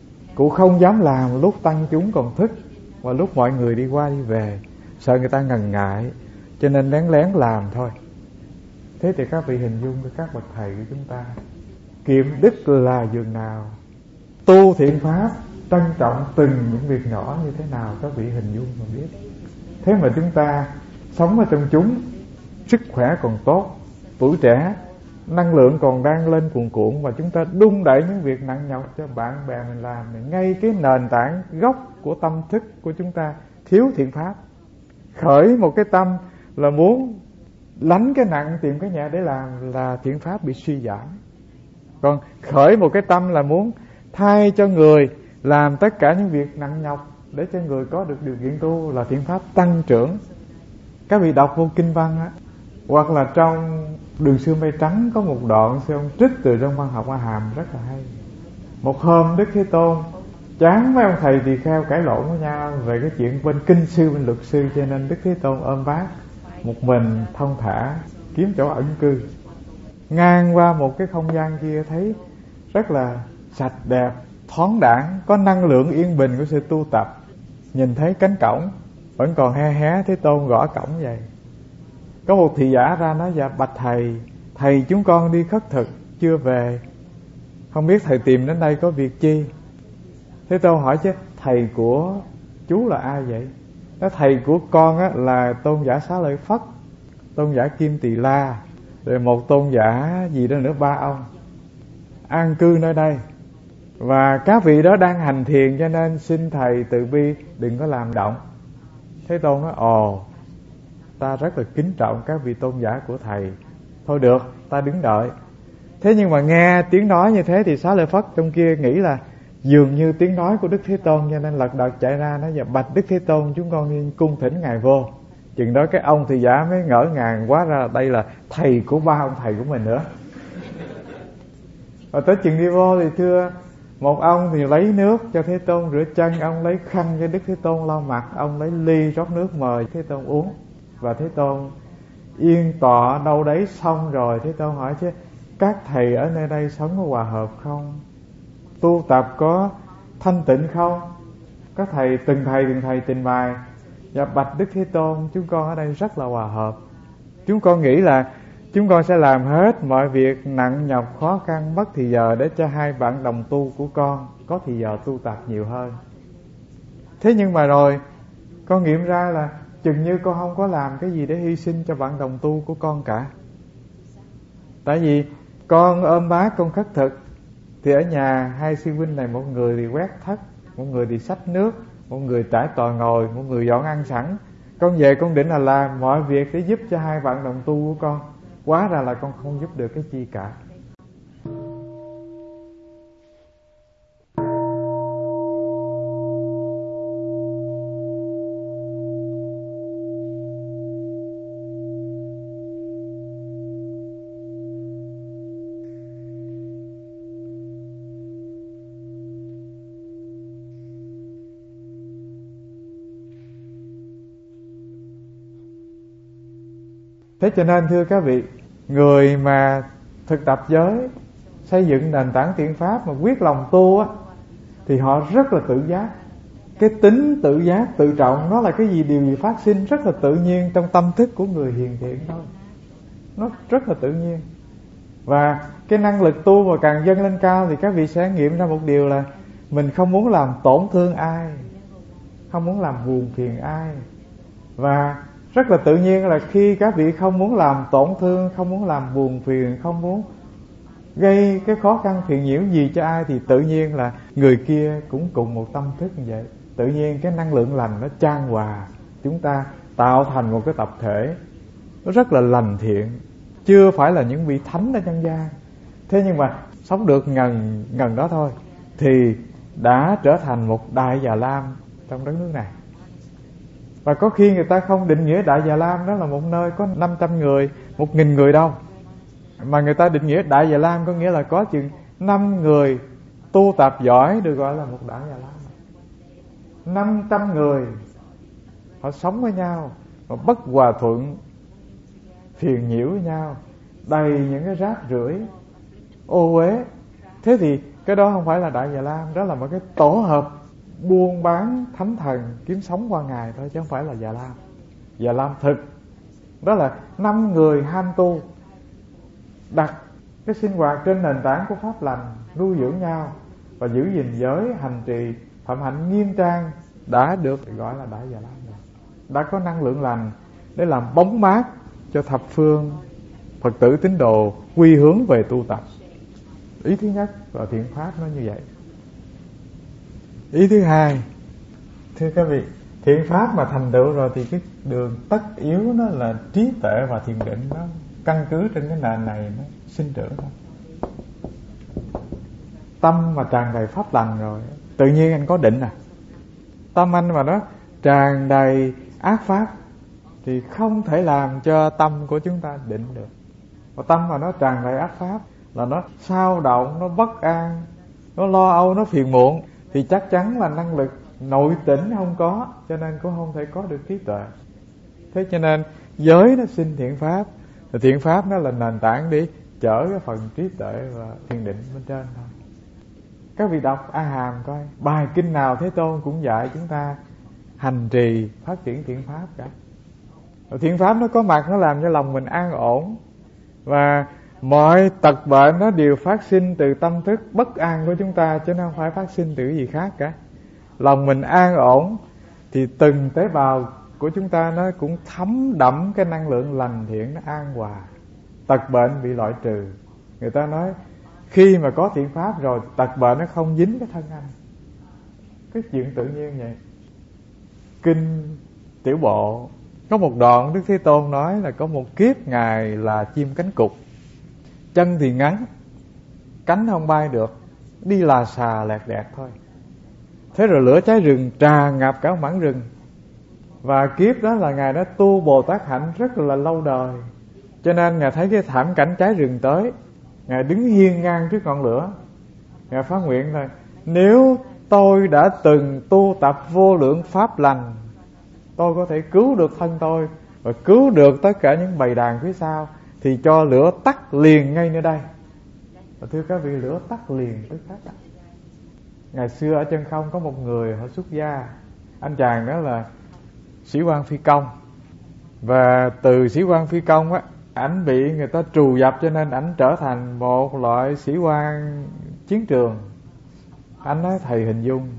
Cụ không dám làm lúc tăng chúng còn thức, và lúc mọi người đi qua đi về, sợ người ta ngần ngại, cho nên lén lén làm thôi. Thế thì các vị hình dung các bậc thầy của chúng ta kiệm đức là dường nào, tu thiện pháp trân trọng từng những việc nhỏ như thế nào, các vị hình dung mà biết. Thế mà chúng ta sống ở trong chúng, sức khỏe còn tốt, tuổi trẻ, năng lượng còn đang lên cuồn cuộn, và chúng ta đung đẩy những việc nặng nhọc cho bạn bè mình làm. Ngay cái nền tảng gốc của tâm thức của chúng ta thiếu thiện pháp. Khởi một cái tâm là muốn lánh cái nặng tìm cái nhẹ để làm là thiện pháp bị suy giảm. Còn khởi một cái tâm là muốn thay cho người làm tất cả những việc nặng nhọc để cho người có được điều kiện tu là thiện pháp tăng trưởng. Các vị đọc vô kinh văn á, hoặc là trong Đường Xưa Mây Trắng có một đoạn sư ông trích từ trong văn học A Hàm rất là hay. Một hôm Đức Thế Tôn chán mấy ông thầy tỳ kheo cãi lộn với nhau về cái chuyện bên kinh sư bên luật sư, cho nên Đức Thế Tôn ôm bát một mình thong thả kiếm chỗ ẩn cư. Ngang qua một cái không gian kia thấy rất là sạch đẹp, thoáng đãng, có năng lượng yên bình của sự tu tập. Nhìn thấy cánh cổng vẫn còn hé Thế Tôn gõ cổng vậy. Có một thị giả ra nói: dạ bạch thầy chúng con đi khất thực chưa về, không biết thầy tìm đến đây có việc chi. Thế Tôn hỏi: chứ thầy của chú là ai vậy? Nói: thầy của con á, là tôn giả Xá Lợi Phất, tôn giả Kim Tỳ La, rồi một tôn giả gì đó nữa, 3 ông. an cư nơi đây. Và các vị đó đang hành thiền, cho nên xin Thầy từ bi đừng có làm động. Thế Tôn nói: ồ, ta rất là kính trọng các vị tôn giả của Thầy, thôi được, ta đứng đợi. Thế nhưng mà nghe tiếng nói như thế thì Xá Lợi Phất trong kia nghĩ là dường như tiếng nói của Đức Thế Tôn, cho nên lật đật chạy ra nói: dạ bạch Đức Thế Tôn, chúng con nên cung thỉnh Ngài vô. Chừng đó cái ông thị giả mới ngỡ ngàng, quá ra đây là thầy của ba ông thầy của mình nữa. Và tới chừng đi vô thì thưa, một ông thì lấy nước cho Thế Tôn rửa chân, ông lấy khăn cho Đức Thế Tôn lau mặt, ông lấy ly rót nước mời Thế Tôn uống. Và Thế Tôn yên tọa đâu đấy xong rồi, Thế Tôn hỏi: chứ các thầy ở nơi đây sống có hòa hợp không? Tu tập có thanh tịnh không? Các thầy từng thầy trình bày: dạ bạch Đức Thế Tôn, chúng con ở đây rất là hòa hợp. Chúng con nghĩ là chúng con sẽ làm hết mọi việc nặng nhọc khó khăn mất thì giờ để cho hai bạn đồng tu của con có thì giờ tu tập nhiều hơn. Thế nhưng mà rồi con nghiệm ra là chừng như con không có làm cái gì để hy sinh cho bạn đồng tu của con cả. Tại vì con ôm bác, con khất thực, thì ở nhà hai sư huynh này, một người thì quét thất, một người thì xách nước, một người trải tòa ngồi, một người dọn ăn sẵn. Con về con định là làm mọi việc để giúp cho hai bạn đồng tu của con. Quá ra là con không giúp được cái chi cả. Thế cho nên thưa các vị, người mà thực tập giới, xây dựng nền tảng thiện pháp mà quyết lòng tu á, thì họ rất là tự giác. Cái tính tự giác, tự trọng, nó là cái điều gì phát sinh rất là tự nhiên trong tâm thức của người hiền thiện thôi. Nó rất là tự nhiên. Và cái năng lực tu mà càng dâng lên cao thì các vị sẽ nghiệm ra một điều là mình không muốn làm tổn thương ai, không muốn làm buồn phiền ai. Và rất là tự nhiên là khi các vị không muốn làm tổn thương, không muốn làm buồn phiền, không muốn gây cái khó khăn phiền nhiễu gì cho ai, thì tự nhiên là người kia cũng cùng một tâm thức như vậy. Tự nhiên cái năng lượng lành nó chan hòa, chúng ta tạo thành một cái tập thể nó rất là lành thiện. Chưa phải là những vị thánh ở nhân gian, thế nhưng mà sống được gần đó thôi thì đã trở thành một Đại Già Lam trong đất nước này. Và có khi người ta không định nghĩa Đại Già Lam đó là một nơi có 500 người, 1.000 người đâu, mà người ta định nghĩa Đại Già Lam có nghĩa là có chừng 5 người tu tập giỏi được gọi là một Đại Già Lam. 500 người họ sống với nhau mà bất hòa thuận, phiền nhiễu với nhau, đầy những cái rác rưởi, ô uế. Thế thì cái đó không phải là Đại Già Lam, đó là một cái tổ hợp buôn bán thánh thần kiếm sống qua ngày thôi, chứ không phải là Già Lam. Già Lam thực đó là 5 người ham tu, đặt cái sinh hoạt trên nền tảng của pháp lành, nuôi dưỡng nhau và giữ gìn giới hành trì phạm hạnh nghiêm trang, đã được gọi là Đại Già Lam rồi. Đã có năng lượng lành để làm bóng mát cho thập phương Phật tử tín đồ quy hướng về tu tập. Ý thứ nhất là thiện pháp nó như vậy. Ý thứ hai, thưa các vị, thiện pháp mà thành tựu rồi thì cái đường tất yếu nó là trí tuệ và thiền định. Nó căn cứ trên cái nền này nó sinh trưởng thôi. Tâm mà tràn đầy pháp lành rồi, tự nhiên anh có định à. Tâm anh mà nó tràn đầy ác pháp thì không thể làm cho tâm của chúng ta định được. Và tâm mà nó tràn đầy ác pháp là nó xao động, nó bất an, nó lo âu, nó phiền muộn, thì chắc chắn là năng lực nội tỉnh không có, cho nên cũng không thể có được trí tuệ. Thế cho nên giới nó sinh thiện pháp, thiện pháp nó là nền tảng để chở cái phần trí tuệ và thiền định bên trên thôi. Các vị đọc A Hàm coi, bài kinh nào Thế Tôn cũng dạy chúng ta hành trì phát triển thiện pháp cả. Thiện pháp nó có mặt, nó làm cho lòng mình an ổn, và mọi tật bệnh nó đều phát sinh từ tâm thức bất an của chúng ta, chứ nó không phải phát sinh từ cái gì khác cả. Lòng mình an ổn thì từng tế bào của chúng ta nó cũng thấm đẫm cái năng lượng lành thiện, nó an hòa, tật bệnh bị loại trừ. Người ta nói Khi mà có thiện pháp rồi, tật bệnh nó không dính cái thân anh. Cái chuyện tự nhiên vậy. Kinh Tiểu Bộ có một đoạn Đức Thế Tôn nói là có một kiếp Ngài là chim cánh cụt, chân thì ngắn, cánh không bay được, đi là xà lẹt đẹt thôi. Thế rồi lửa cháy rừng tràn ngập cả mảng rừng. Và kiếp đó là Ngài đã tu Bồ Tát hạnh rất là lâu đời. Cho nên Ngài thấy cái thảm cảnh cháy rừng tới, Ngài đứng hiên ngang trước ngọn lửa. Ngài phát nguyện là nếu tôi đã từng tu tập vô lượng pháp lành, tôi có thể cứu được thân tôi và cứu được tất cả những bầy đàn phía sau, thì cho lửa tắt liền ngay nơi đây. Và thưa các vị, lửa tắt liền tức khắc. Ngày xưa ở Chân Không có một người họ xuất gia. Anh chàng đó là sĩ quan phi công. Và từ sĩ quan phi công á, ảnh bị người ta trù dập, cho nên ảnh trở thành một loại sĩ quan chiến trường. Anh nói thầy hình dung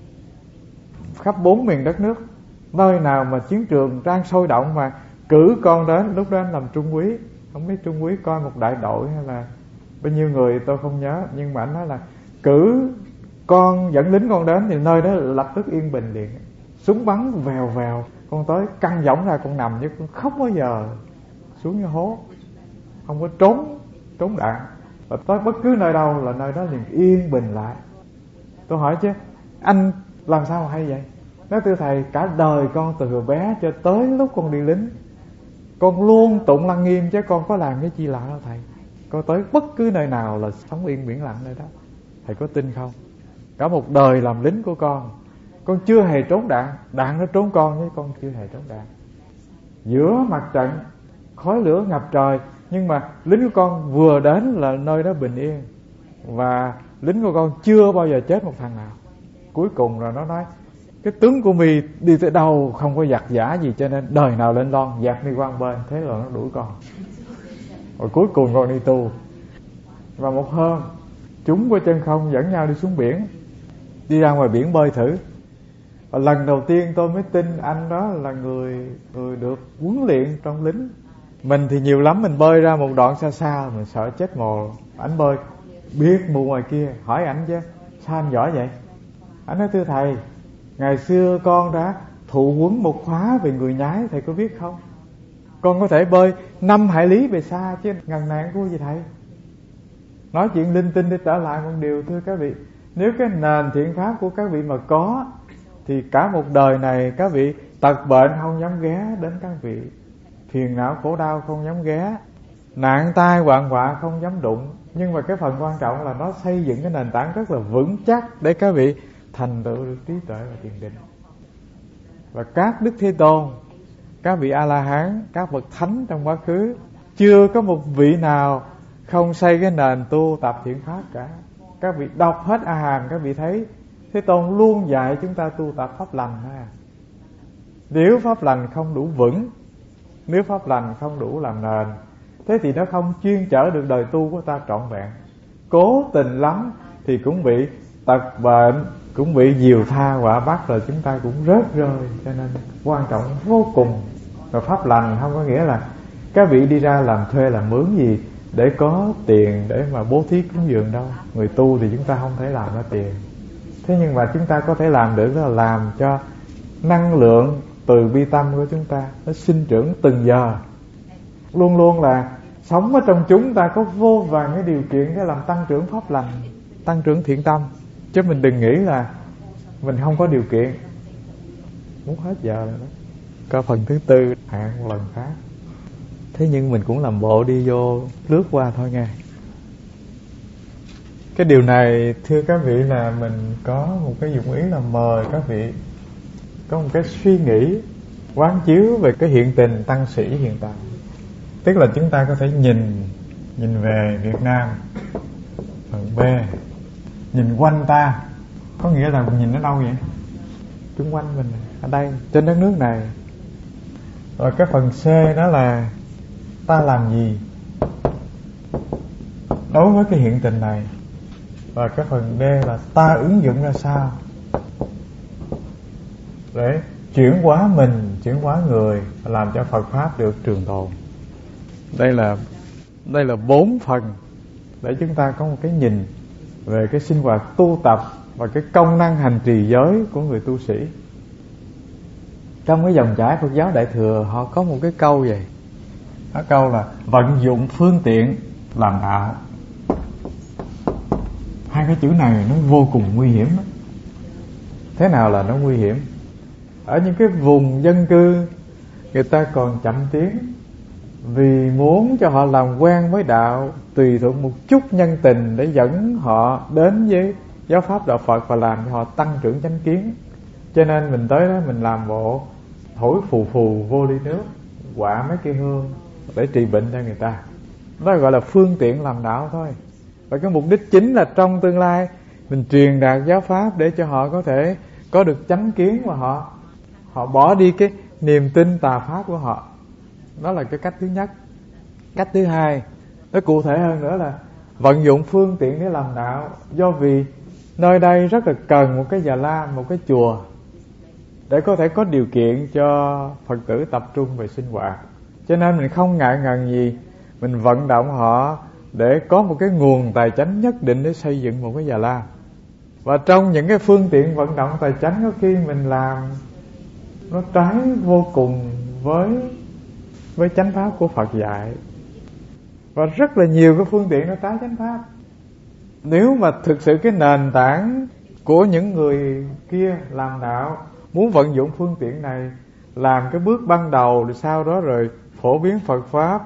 khắp 4 miền đất nước, nơi nào mà chiến trường đang sôi động mà cử con đến, lúc đó anh làm trung úy. Không biết trung úy coi một đại đội hay là bao nhiêu người tôi không nhớ, nhưng mà anh nói là cử con dẫn lính con đến thì nơi đó lập tức yên bình liền. Súng bắn vèo vèo, con tới căng võng ra, con nằm chứ con không bao giờ xuống như hố, không có trốn đạn. Và tới bất cứ nơi đâu là nơi đó liền yên bình lại. Tôi hỏi chứ anh làm sao mà hay vậy? Nói thưa thầy, cả đời con từ hồi bé cho tới lúc con đi lính, con luôn tụng Lăng Nghiêm chứ con có làm cái chi lạ đâu thầy. Con tới bất cứ nơi nào là sống yên biển lặng nơi đó. Thầy có tin không? Cả một đời làm lính của con chưa hề trốn đạn. Đạn nó trốn con chứ con chưa hề trốn đạn. Giữa mặt trận khói lửa ngập trời, nhưng mà lính của con vừa đến là nơi đó bình yên. Và lính của con chưa bao giờ chết một thằng nào. Cuối cùng rồi nó nói cái tướng của mi đi tới đâu không có giặc giả gì, cho nên đời nào lên lon dạt mi qua bên. Thế là nó đuổi con. Rồi cuối cùng con đi tu. Và một hôm chúng của Chân Không dẫn nhau đi xuống biển, đi ra ngoài biển bơi thử. Và lần đầu tiên tôi mới tin anh đó là người được huấn luyện trong lính. Mình thì nhiều lắm, mình bơi ra một đoạn xa xa mình sợ chết mồ. Anh bơi biết mù ngoài kia. Hỏi ảnh chứ sao anh giỏi vậy? Anh nói thưa thầy, ngày xưa con đã thụ huấn một khóa về người nhái, thầy có biết không? Con có thể bơi 5 hải lý về xa chứ ngần này của gì thầy. Nói chuyện linh tinh để trở lại một điều, thưa các vị, nếu cái nền thiện pháp của các vị mà có, thì cả một đời này các vị tật bệnh không dám ghé đến các vị, phiền não khổ đau không dám ghé, nạn tai hoạn họa không dám đụng. Nhưng mà cái phần quan trọng là nó xây dựng cái nền tảng rất là vững chắc để các vị thành tựu được trí tuệ và thiền định. Và các Đức Thế Tôn, các vị A-la-hán, các bậc thánh trong quá khứ, chưa có một vị nào không xây cái nền tu tập thiện pháp cả. Các vị đọc hết A Hàm, các vị thấy Thế Tôn luôn dạy chúng ta tu tập pháp lành. Nếu pháp lành không đủ vững, nếu pháp lành không đủ làm nền, thế thì nó không chuyên chở được đời tu của ta trọn vẹn. Cố tình lắm thì cũng bị tật bệnh, cũng bị diều tha quả bắt, rồi chúng ta cũng rớt rơi. Cho nên quan trọng vô cùng. Và pháp lành không có nghĩa là các vị đi ra làm thuê làm mướn gì để có tiền để mà bố thí cúng dường đâu. Người tu thì chúng ta không thể làm ra tiền. Thế nhưng mà chúng ta có thể làm được đó là làm cho năng lượng từ bi tâm của chúng ta nó sinh trưởng từng giờ. Luôn luôn là sống ở trong chúng ta có vô vàn cái điều kiện để làm tăng trưởng pháp lành, tăng trưởng thiện tâm. Chứ mình đừng nghĩ là mình không có điều kiện. Muốn hết giờ rồi đó. Có phần thứ tư hẹn một lần khác. Thế nhưng mình cũng làm bộ đi vô lướt qua thôi nghe. Cái điều này thưa các vị là mình có một cái dụng ý là mời các vị có một cái suy nghĩ quán chiếu về cái hiện tình tăng sĩ hiện tại. Tức là chúng ta có thể nhìn về Việt Nam. Phần B, nhìn quanh ta. Có nghĩa là nhìn ở đâu vậy? Xung quanh mình, ở đây, trên đất nước này. Rồi cái phần C đó là ta làm gì đối với cái hiện tình này. Và cái phần D là ta ứng dụng ra sao để chuyển hóa mình, chuyển hóa người, làm cho Phật Pháp được trường tồn. Đây là 4 phần để chúng ta có một cái nhìn về cái sinh hoạt tu tập và cái công năng hành trì giới của người tu sĩ. Trong cái dòng chảy Phật giáo Đại Thừa họ có một cái câu vậy. Cái câu là vận dụng phương tiện làm đạo. Hai cái chữ này nó vô cùng nguy hiểm đó. Thế nào là nó nguy hiểm? Ở những cái vùng dân cư người ta còn chậm tiến, vì muốn cho họ làm quen với đạo, tùy thuận một chút nhân tình để dẫn họ đến với giáo pháp đạo Phật và làm cho họ tăng trưởng chánh kiến. Cho nên mình tới đó mình làm bộ thổi phù phù vô ly nước, quạ mấy cây hương để trị bệnh cho người ta. Đó gọi là phương tiện làm đạo thôi. Và cái mục đích chính là trong tương lai mình truyền đạt giáo pháp để cho họ có thể có được chánh kiến và họ bỏ đi cái niềm tin tà pháp của họ. Đó là cái cách thứ nhất. Cách thứ hai, nó cụ thể hơn nữa là vận dụng phương tiện để làm đạo. Do vì nơi đây rất là cần một cái già lam, một cái chùa để có thể có điều kiện cho Phật tử tập trung về sinh hoạt. Cho nên mình không ngại ngần gì mình vận động họ để có một cái nguồn tài chánh nhất định để xây dựng một cái già lam. Và trong những cái phương tiện vận động tài chánh, có khi mình làm nó trái vô cùng với chánh pháp của Phật dạy. Và rất là nhiều cái phương tiện nó trái chánh pháp. Nếu mà thực sự cái nền tảng của những người kia làm đạo muốn vận dụng phương tiện này làm cái bước ban đầu, rồi sau đó rồi phổ biến Phật pháp,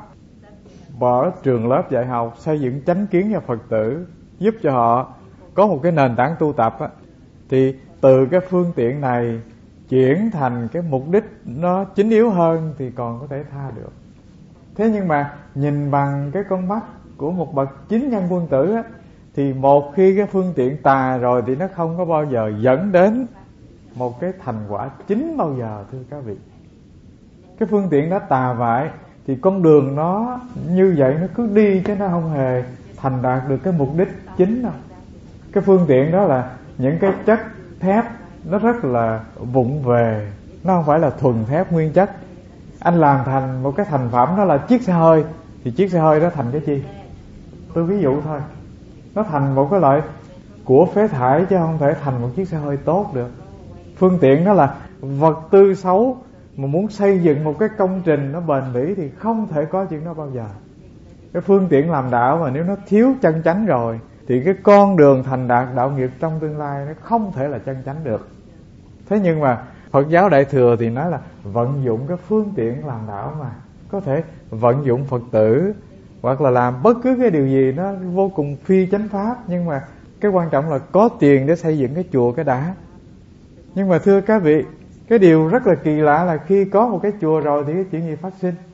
mở trường lớp dạy học, xây dựng chánh kiến cho Phật tử, giúp cho họ có một cái nền tảng tu tập á, thì từ cái phương tiện này chuyển thành cái mục đích nó chính yếu hơn thì còn có thể tha được. Thế nhưng mà nhìn bằng cái con mắt của một bậc chính nhân quân tử á, thì một khi cái phương tiện tà rồi thì nó không có bao giờ dẫn đến một cái thành quả chính bao giờ, thưa các vị. Cái phương tiện đó tà vậy thì con đường nó như vậy nó cứ đi chứ nó không hề thành đạt được cái mục đích chính đâu. Cái phương tiện đó là những cái chất thép nó rất là vụng về, nó không phải là thuần thép nguyên chất. Anh làm thành một cái thành phẩm đó là chiếc xe hơi, thì chiếc xe hơi đó thành cái chi? Tôi ví dụ thôi. Nó thành một cái loại của phế thải chứ không thể thành một chiếc xe hơi tốt được. Phương tiện đó là vật tư xấu, mà muốn xây dựng một cái công trình nó bền bỉ thì không thể có chuyện đó bao giờ. Cái phương tiện làm đạo mà nếu nó thiếu chân chánh rồi thì cái con đường thành đạt đạo nghiệp trong tương lai nó không thể là chân chánh được. Thế nhưng mà Phật giáo Đại Thừa thì nói là vận dụng cái phương tiện làm đạo, mà có thể vận dụng Phật tử hoặc là làm bất cứ cái điều gì nó vô cùng phi chánh pháp, nhưng mà cái quan trọng là có tiền để xây dựng cái chùa cái đã. Nhưng mà thưa các vị, cái điều rất là kỳ lạ là khi có một cái chùa rồi thì cái chuyện gì phát sinh?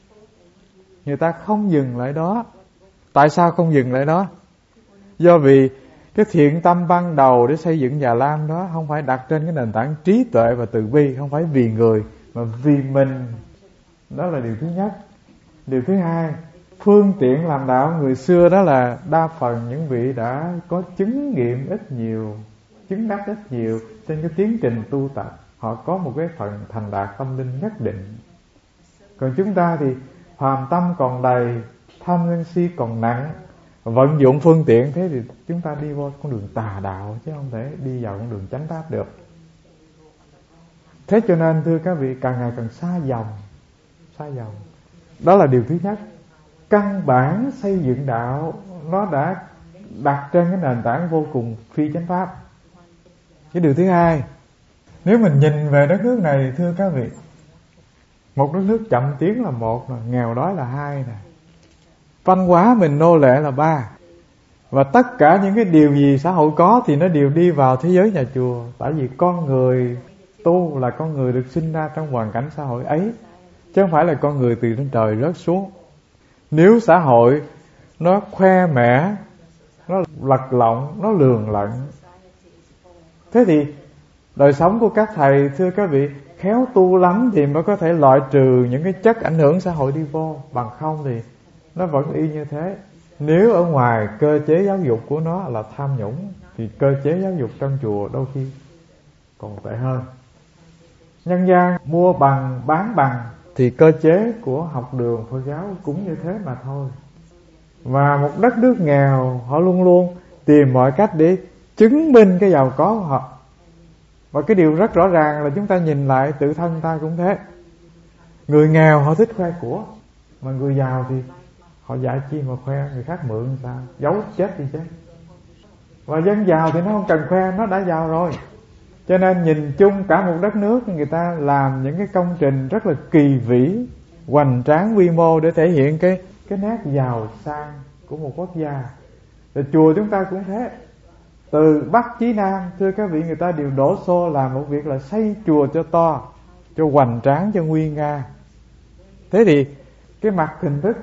Người ta không dừng lại đó. Tại sao không dừng lại đó? Do vì cái thiện tâm ban đầu để xây dựng Già Lam đó không phải đặt trên cái nền tảng trí tuệ và từ bi, không phải vì người mà vì mình. Đó là điều thứ nhất. Điều thứ hai, phương tiện làm đạo người xưa đó là đa phần những vị đã có chứng nghiệm ít nhiều, chứng đắc ít nhiều trên cái tiến trình tu tập. Họ có một cái phần thành đạt tâm linh nhất định. Còn chúng ta thì phàm tâm còn đầy, tham sân si còn nặng, vận dụng phương tiện thế thì chúng ta đi vô con đường tà đạo chứ không thể đi vào con đường chánh pháp được. Thế cho nên thưa các vị, càng ngày càng xa dòng. Đó là điều thứ nhất. Căn bản xây dựng đạo nó đã đặt trên cái nền tảng vô cùng phi chánh pháp. Cái điều thứ hai, nếu mình nhìn về đất nước này thưa các vị, một đất nước chậm tiến là một, nghèo đói là hai nè, văn hóa mình nô lệ là ba, và tất cả những cái điều gì xã hội có thì nó đều đi vào thế giới nhà chùa. Tại vì con người tu là con người được sinh ra trong hoàn cảnh xã hội ấy, chứ không phải là con người từ trên trời rớt xuống. Nếu xã hội nó khoe mẽ, nó lật lọng, nó lường lận, thế thì đời sống của các thầy thưa các vị khéo tu lắm thì mới có thể loại trừ những cái chất ảnh hưởng xã hội đi vô. Bằng không thì nó vẫn y như thế. Nếu ở ngoài cơ chế giáo dục của nó là tham nhũng thì cơ chế giáo dục trong chùa đôi khi còn tệ hơn. Nhân gian mua bằng bán bằng thì cơ chế của học đường Phật giáo cũng như thế mà thôi. Và một đất nước nghèo họ luôn luôn tìm mọi cách để chứng minh cái giàu có của họ. Và cái điều rất rõ ràng là chúng ta nhìn lại tự thân ta cũng thế. Người nghèo họ thích khoe của, mà người giàu thì họ dạy chi mà khoe, người khác mượn sao, giấu chết thì chết. Và dân giàu thì nó không cần khoe, nó đã giàu rồi. Cho nên nhìn chung cả một đất nước, người ta làm những cái công trình rất là kỳ vĩ, hoành tráng quy mô để thể hiện cái nét giàu sang của một quốc gia. Rồi chùa chúng ta cũng thế, từ Bắc chí Nam, thưa các vị, người ta đều đổ xô làm một việc là xây chùa cho to, cho hoành tráng, cho nguy nga. Thế thì cái mặt hình thức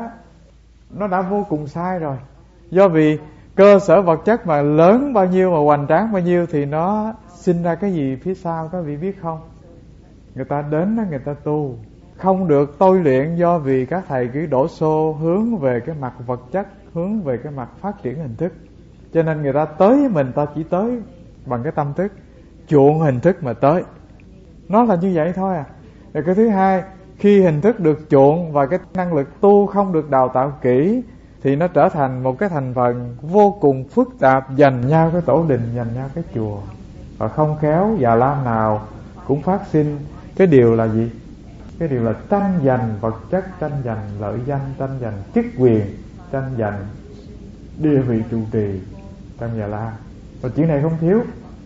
nó đã vô cùng sai rồi. Do vì cơ sở vật chất mà lớn bao nhiêu, mà hoành tráng bao nhiêu, thì nó sinh ra cái gì phía sau các vị biết không? Người ta đến đó người ta tu không được tôi luyện, do vì các thầy cứ đổ xô hướng về cái mặt vật chất, hướng về cái mặt phát triển hình thức. Cho nên người ta tới với mình, ta chỉ tới bằng cái tâm thức chuộng hình thức mà tới. Nó là như vậy thôi à. Rồi cái thứ hai, khi hình thức được chuộng và cái năng lực tu không được đào tạo kỹ, thì nó trở thành một cái thành phần vô cùng phức tạp, giành nhau cái tổ đình, giành nhau cái chùa. Và không khéo Già Lam nào cũng phát sinh cái điều là gì? Cái điều là tranh giành vật chất, tranh giành lợi danh, tranh giành chức quyền, tranh giành địa vị trụ trì trong Già Lam. Và chuyện này không thiếu.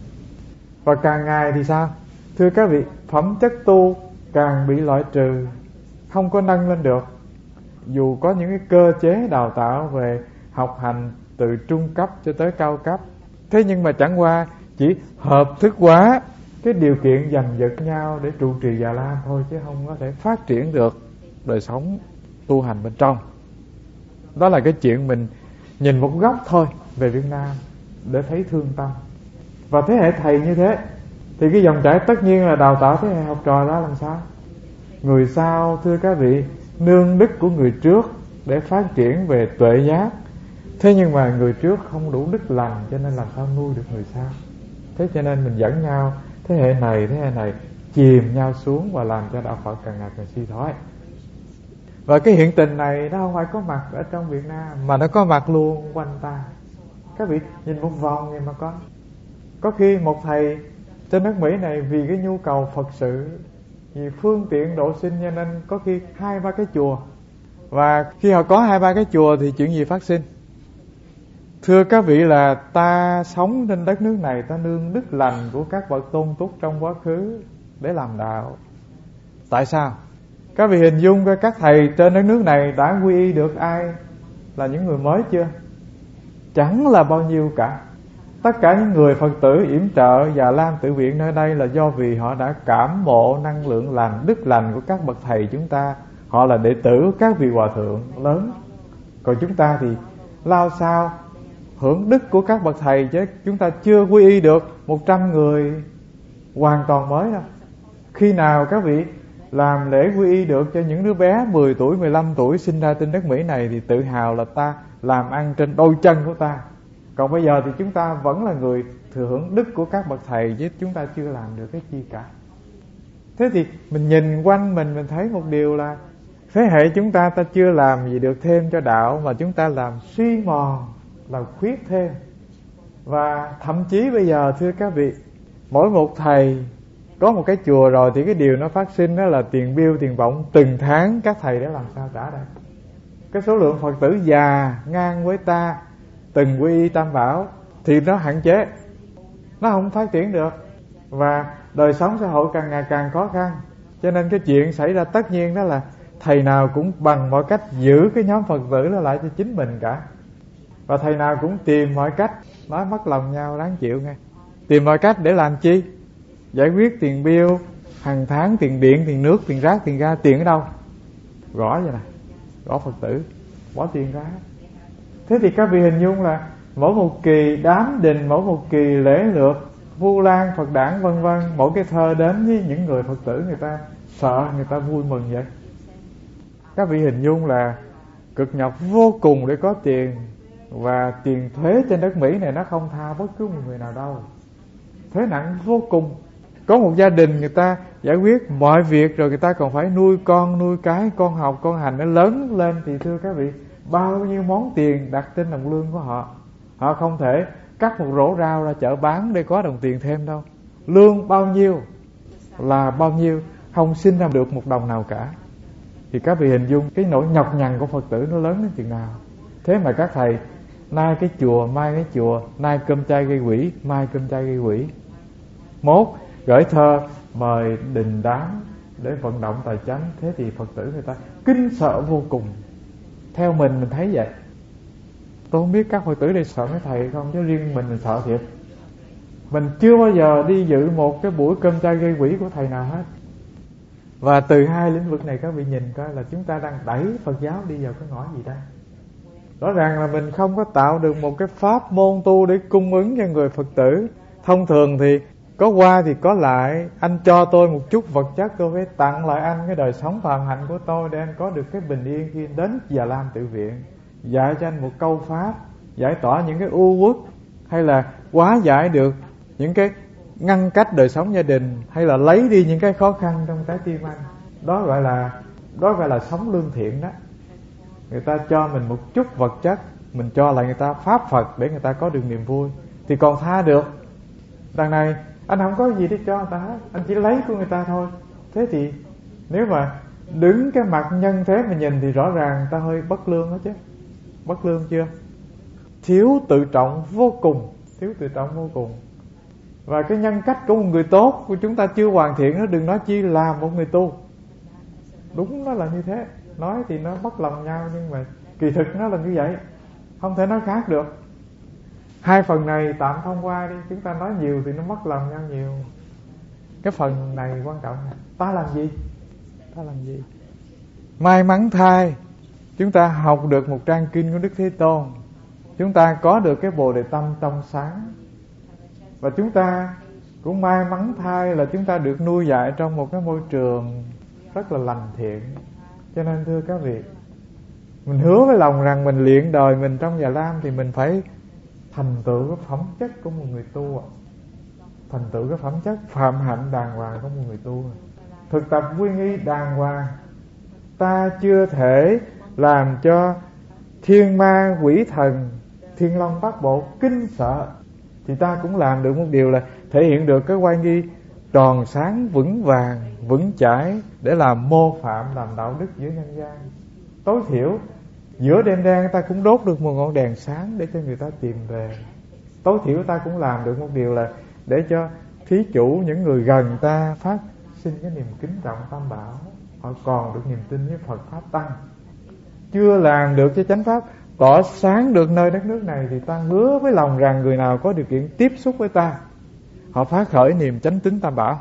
Và càng ngày thì sao? Thưa các vị, phẩm chất tu càng bị loại trừ, không có nâng lên được. Dù có những cái cơ chế đào tạo về học hành từ trung cấp cho tới cao cấp, thế nhưng mà chẳng qua chỉ hợp thức hóa cái điều kiện giành giật nhau để trụ trì Già Lam thôi, chứ không có thể phát triển được đời sống tu hành bên trong. Đó là cái chuyện mình nhìn một góc thôi về Việt Nam để thấy thương tâm. Và thế hệ thầy như thế thì cái dòng chảy tất nhiên là đào tạo thế hệ học trò ra làm sao? Người sau, thưa các vị, nương đức của người trước để phát triển về tuệ giác. Thế nhưng mà người trước không đủ đức lành, cho nên làm sao nuôi được người sau? Thế cho nên mình dẫn nhau, thế hệ này chìm nhau xuống và làm cho đạo Phật càng ngày càng suy thoái. Và cái hiện tình này nó không phải có mặt ở trong Việt Nam, mà nó có mặt luôn quanh ta. Các vị nhìn một vòng vậy mà có khi một thầy trên nước Mỹ này vì cái nhu cầu Phật sự, vì phương tiện độ sinh, cho nên có khi 2-3 cái chùa. Và khi họ có 2-3 cái chùa thì chuyện gì phát sinh? Thưa các vị, là ta sống trên đất nước này, ta nương đức lành của các bậc tôn túc trong quá khứ để làm đạo. Tại sao? Các vị hình dung coi, các thầy trên đất nước này đã quy y được ai là những người mới chưa? Chẳng là bao nhiêu cả. Tất cả những người Phật tử yểm trợ Già Lam Tự Viện nơi đây là do vì họ đã cảm ngộ năng lượng lành, đức lành của các bậc thầy chúng ta. Họ là đệ tử của các vị hòa thượng lớn. Còn chúng ta thì lao sao hưởng đức của các bậc thầy, chứ chúng ta chưa quy y được 100 người hoàn toàn mới đâu. Khi nào các vị làm lễ quy y được cho những đứa bé 10 tuổi, 15 tuổi sinh ra trên đất Mỹ này thì tự hào là ta làm ăn trên đôi chân của ta. Còn bây giờ thì chúng ta vẫn là người thừa hưởng đức của các bậc thầy, chứ chúng ta chưa làm được cái chi cả. Thế thì mình nhìn quanh mình thấy một điều là thế hệ chúng ta chưa làm gì được thêm cho đạo, mà chúng ta làm suy mòn, làm khuyết thêm. Và thậm chí bây giờ thưa các vị, mỗi một thầy có một cái chùa rồi thì cái điều nó phát sinh đó là tiền bill, tiền vọng từng tháng các thầy để làm sao trả đây. Cái số lượng Phật tử già ngang với ta từng quy y Tam Bảo thì nó hạn chế, nó không phát triển được. Và đời sống xã hội càng ngày càng khó khăn, cho nên cái chuyện xảy ra tất nhiên đó là thầy nào cũng bằng mọi cách giữ cái nhóm Phật tử đó lại cho chính mình cả. Và thầy nào cũng tìm mọi cách, nói mất lòng nhau đáng chịu nghe, tìm mọi cách để làm chi? Giải quyết tiền bill hàng tháng, tiền điện, tiền nước, tiền rác, tiền ga. Tiền ở đâu? Gõ vậy nè, gõ Phật tử, bỏ tiền ra. Thế thì các vị hình dung là mỗi một kỳ đám đình, mỗi một kỳ lễ lượt, Vu Lan, Phật đản vân vân, mỗi cái thơ đến với những người Phật tử, người ta sợ, người ta vui mừng vậy. Các vị hình dung là cực nhọc vô cùng để có tiền. Và tiền thuế trên đất Mỹ này nó không tha bất cứ một người nào đâu, thuế nặng vô cùng. Có một gia đình người ta giải quyết mọi việc rồi, người ta còn phải nuôi con, nuôi cái, con học, con hành nó lớn lên, thì thưa các vị, bao nhiêu món tiền đặt trên đồng lương của họ. Họ không thể cắt một rổ rau ra chợ bán để có đồng tiền thêm đâu. Lương bao nhiêu là bao nhiêu, không xin ra được một đồng nào cả. Thì các vị hình dung cái nỗi nhọc nhằn của Phật tử nó lớn đến chừng nào. Thế mà các thầy nay cái chùa, mai cái chùa, nay cơm chay gây quỷ, mai cơm chay gây quỷ. Mốt gửi thơ mời đình đám để vận động tài chánh. Thế thì Phật tử người ta kinh sợ vô cùng. Theo mình thấy vậy. Tôi không biết các Phật tử đây sợ mấy thầy không, chứ riêng mình sợ thiệt. Mình chưa bao giờ đi dự một cái buổi cơm chay gây quỷ của thầy nào hết. Và từ hai lĩnh vực này các vị nhìn coi là chúng ta đang đẩy Phật giáo đi vào cái ngõ gì đây. Rõ ràng là mình không có tạo được một cái pháp môn tu để cung ứng cho người Phật tử. Thông thường thì có qua thì có lại. Anh cho tôi một chút vật chất, tôi phải tặng lại anh cái đời sống phàm hạnh của tôi để anh có được cái bình yên khi đến Già Lam Tự Viện. Dạy cho anh một câu pháp, giải tỏa những cái u uất, hay là hóa giải được những cái ngăn cách đời sống gia đình, hay là lấy đi những cái khó khăn trong trái tim anh. Đó gọi là sống lương thiện đó. Người ta cho mình một chút vật chất, mình cho lại người ta pháp Phật để người ta có được niềm vui, thì còn tha được. Đằng này anh không có gì để cho người ta hết, anh chỉ lấy của người ta thôi. Thế thì nếu mà đứng cái mặt nhân thế mà nhìn thì rõ ràng người ta hơi bất lương đó chứ. Bất lương chưa? Thiếu tự trọng vô cùng. Thiếu tự trọng vô cùng. Và cái nhân cách của một người tốt của chúng ta chưa hoàn thiện, nó đừng nói chi là một người tu. Đúng nó là như thế. Nói thì nó mất lòng nhau, nhưng mà kỳ thực nó là như vậy, không thể nói khác được. Hai phần này tạm thông qua đi. Chúng ta nói nhiều thì nó mất lòng nhau nhiều. Cái phần này quan trọng. Ta làm gì? Ta làm gì? May mắn thay chúng ta học được một trang kinh của Đức Thế Tôn, chúng ta có được cái Bồ Đề Tâm trong sáng. Và chúng ta cũng may mắn thay là chúng ta được nuôi dạy trong một cái môi trường rất là lành thiện. Cho nên thưa các vị, mình hứa với lòng rằng mình luyện đời mình trong Già Lam thì mình phải thành tựu cái phẩm chất của một người tu. Thành tựu cái phẩm chất phạm hạnh đàng hoàng của một người tu. Thực tập quy nghi đàng hoàng. Ta chưa thể làm cho thiên ma quỷ thần, thiên long bát bộ kinh sợ, thì ta cũng làm được một điều là thể hiện được cái oai nghi tròn sáng, vững vàng, vững chãi để làm mô phạm, làm đạo đức giữa nhân gian. Tối thiểu giữa đêm đen ta cũng đốt được một ngọn đèn sáng để cho người ta tìm về. Tối thiểu ta cũng làm được một điều là để cho thí chủ, những người gần ta phát sinh cái niềm kính trọng Tam Bảo, họ còn được niềm tin với Phật Pháp Tăng. Chưa làm được cho chánh Pháp tỏ sáng được nơi đất nước này, thì ta hứa với lòng rằng người nào có điều kiện tiếp xúc với ta, họ phát khởi niềm chánh tín Tam Bảo.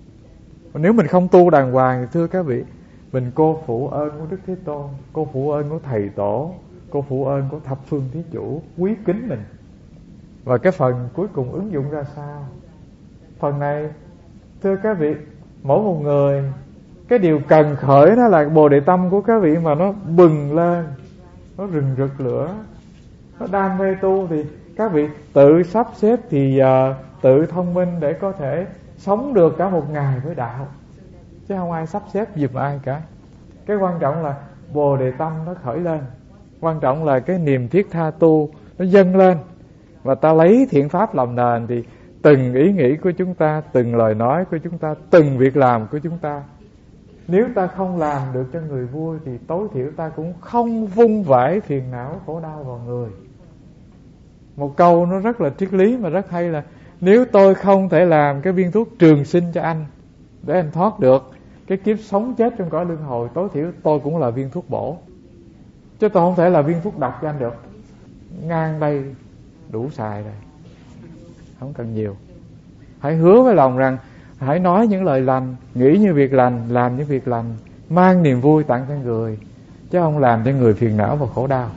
Còn nếu mình không tu đàng hoàng thì thưa các vị, mình cô phụ ơn của Đức Thế Tôn, cô phụ ơn của Thầy Tổ, cô phụ ơn của thập phương thí chủ quý kính mình. Và cái phần cuối cùng ứng dụng ra sao? Phần này thưa các vị, mỗi một người cái điều cần khởi đó là Bồ Đề Tâm của các vị mà nó bừng lên, nó rừng rực lửa, nó đam mê tu, thì các vị tự sắp xếp thì giờ, tự thông minh để có thể sống được cả một ngày với đạo, chứ không ai sắp xếp giùm ai cả. Cái quan trọng là Bồ Đề Tâm nó khởi lên, quan trọng là cái niềm thiết tha tu nó dâng lên, và ta lấy thiện pháp làm nền, thì từng ý nghĩ của chúng ta, từng lời nói của chúng ta, từng việc làm của chúng ta, nếu ta không làm được cho người vui thì tối thiểu ta cũng không vung vãi phiền não khổ đau vào người. Một câu nó rất là triết lý mà rất hay là: nếu tôi không thể làm cái viên thuốc trường sinh cho anh để anh thoát được cái kiếp sống chết trong cõi luân hồi, tối thiểu tôi cũng là viên thuốc bổ, chứ tôi không thể là viên thuốc độc cho anh được. Ngang đây đủ xài rồi, không cần nhiều. Hãy hứa với lòng rằng hãy nói những lời lành, nghĩ như việc lành, làm những việc lành, mang niềm vui tặng cho người, chứ không làm cho người phiền não và khổ đau.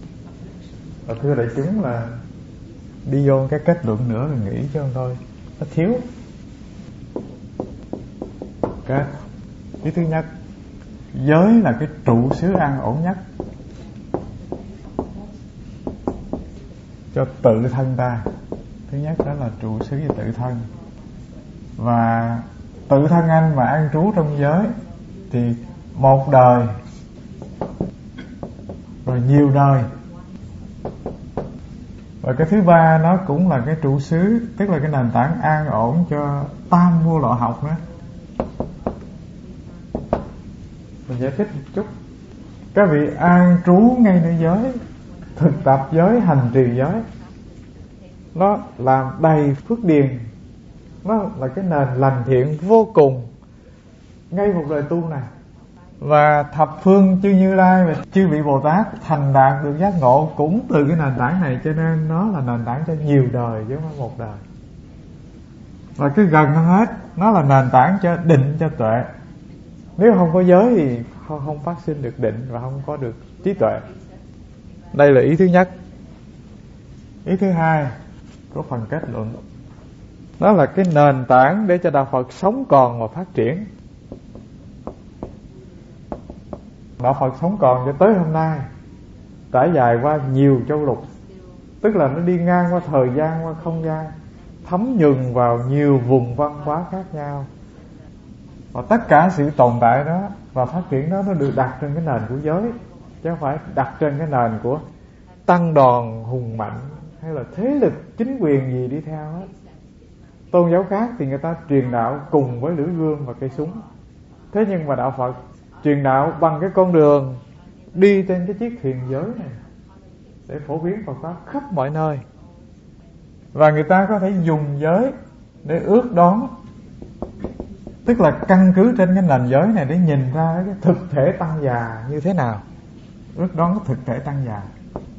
Và thưa đại chúng là đi vô cái kết luận nữa là nghĩ cho thôi, nó thiếu. Cái thứ nhất, giới là cái trụ xứ an ổn nhất cho tự thân ta. Thứ nhất đó là trụ xứ về tự thân. Và tự thân anh mà an trú trong giới thì một đời rồi nhiều đời. Và cái thứ ba nó cũng là cái trụ xứ, tức là cái nền tảng an ổn cho tam vô lậu học nữa. Mình giải thích một chút. Các vị an trú ngay nơi giới, thực tập giới, hành trì giới, nó làm đầy phước điền, nó là cái nền lành thiện vô cùng ngay một đời tu này. Và thập phương chư Như Lai và chư vị Bồ Tát thành đạt được giác ngộ cũng từ cái nền tảng này, cho nên nó là nền tảng cho nhiều đời chứ không phải một đời. Và cái gần hơn hết, nó là nền tảng cho định, cho tuệ. Nếu không có giới thì không phát sinh được định và không có được trí tuệ. Đây là ý thứ nhất. Ý thứ hai có phần kết luận, nó là cái nền tảng để cho đạo Phật sống còn và phát triển. Đạo Phật sống còn cho tới hôm nay, trải dài qua nhiều châu lục, tức là nó đi ngang qua thời gian, qua không gian, thấm nhuần vào nhiều vùng văn hóa khác nhau. Và tất cả sự tồn tại đó và phát triển đó nó được đặt trên cái nền của giới, chứ không phải đặt trên cái nền của tăng đoàn hùng mạnh hay là thế lực chính quyền gì đi theo hết. Tôn giáo khác thì người ta truyền đạo cùng với lưỡi gươm và cây súng, thế nhưng mà đạo Phật truyền đạo bằng cái con đường đi trên cái chiếc thuyền giới này để phổ biến Phật pháp khắp mọi nơi. Và người ta có thể dùng giới để ước đoán, tức là căn cứ trên cái nền giới này để nhìn ra cái thực thể tăng già như thế nào. Ước đoán cái thực thể tăng già,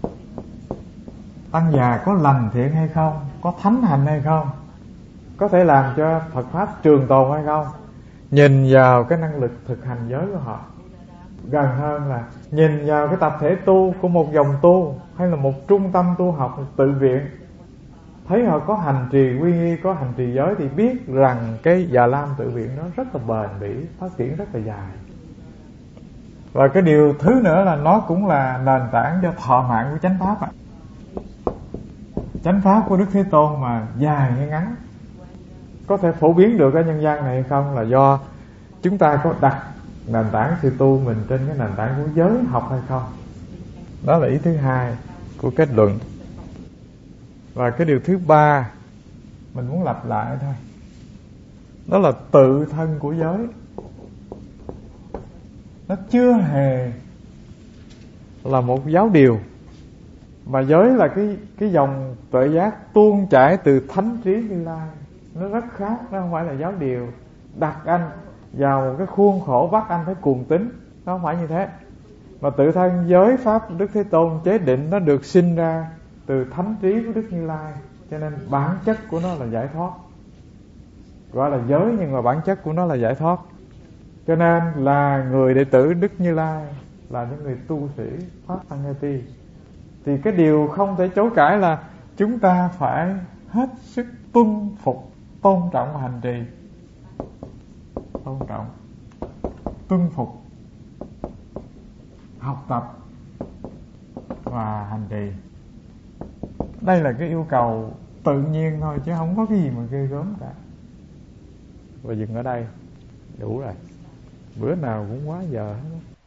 tăng già có lành thiện hay không, có thánh hành hay không, có thể làm cho Phật pháp trường tồn hay không. Nhìn vào cái năng lực thực hành giới của họ. Gần hơn là nhìn vào cái tập thể tu của một dòng tu hay là một trung tâm tu học, một tự viện, thấy họ có hành trì quy nghi, có hành trì giới thì biết rằng cái Già Lam tự viện đó rất là bền bỉ, phát triển rất là dài. Và cái điều thứ nữa là nó cũng là nền tảng cho thọ mạng của chánh pháp ạ. Chánh pháp của Đức Thế Tôn mà dài hay ngắn, có thể phổ biến được ở nhân gian này hay không là do chúng ta có đặt nền tảng sự tu mình trên cái nền tảng của giới học hay không. Đó là ý thứ hai của kết luận. Và cái điều thứ ba mình muốn lặp lại thôi, đó là tự thân của giới. Nó chưa hề là một giáo điều, mà giới là cái dòng tuệ giác tuôn chảy từ thánh trí Như Lai. Nó rất khác, nó không phải là giáo điều đặt anh vào một cái khuôn khổ bắt anh phải cuồng tín. Nó không phải như thế. Mà tự thân giới pháp Đức Thế Tôn chế định nó được sinh ra từ thánh trí của Đức Như Lai, cho nên bản chất của nó là giải thoát. Gọi là giới nhưng mà bản chất của nó là giải thoát. Cho nên là người đệ tử Đức Như Lai, là những người tu sĩ Pháp Tăng Nghe Ti, thì cái điều không thể chối cãi là chúng ta phải hết sức tuân phục, tôn trọng và hành trì. Tôn trọng, tuân phục, học tập và hành trì. Đây là cái yêu cầu tự nhiên thôi, chứ không có cái gì mà ghê gớm cả. Và dừng ở đây đủ rồi, bữa nào cũng quá giờ hết.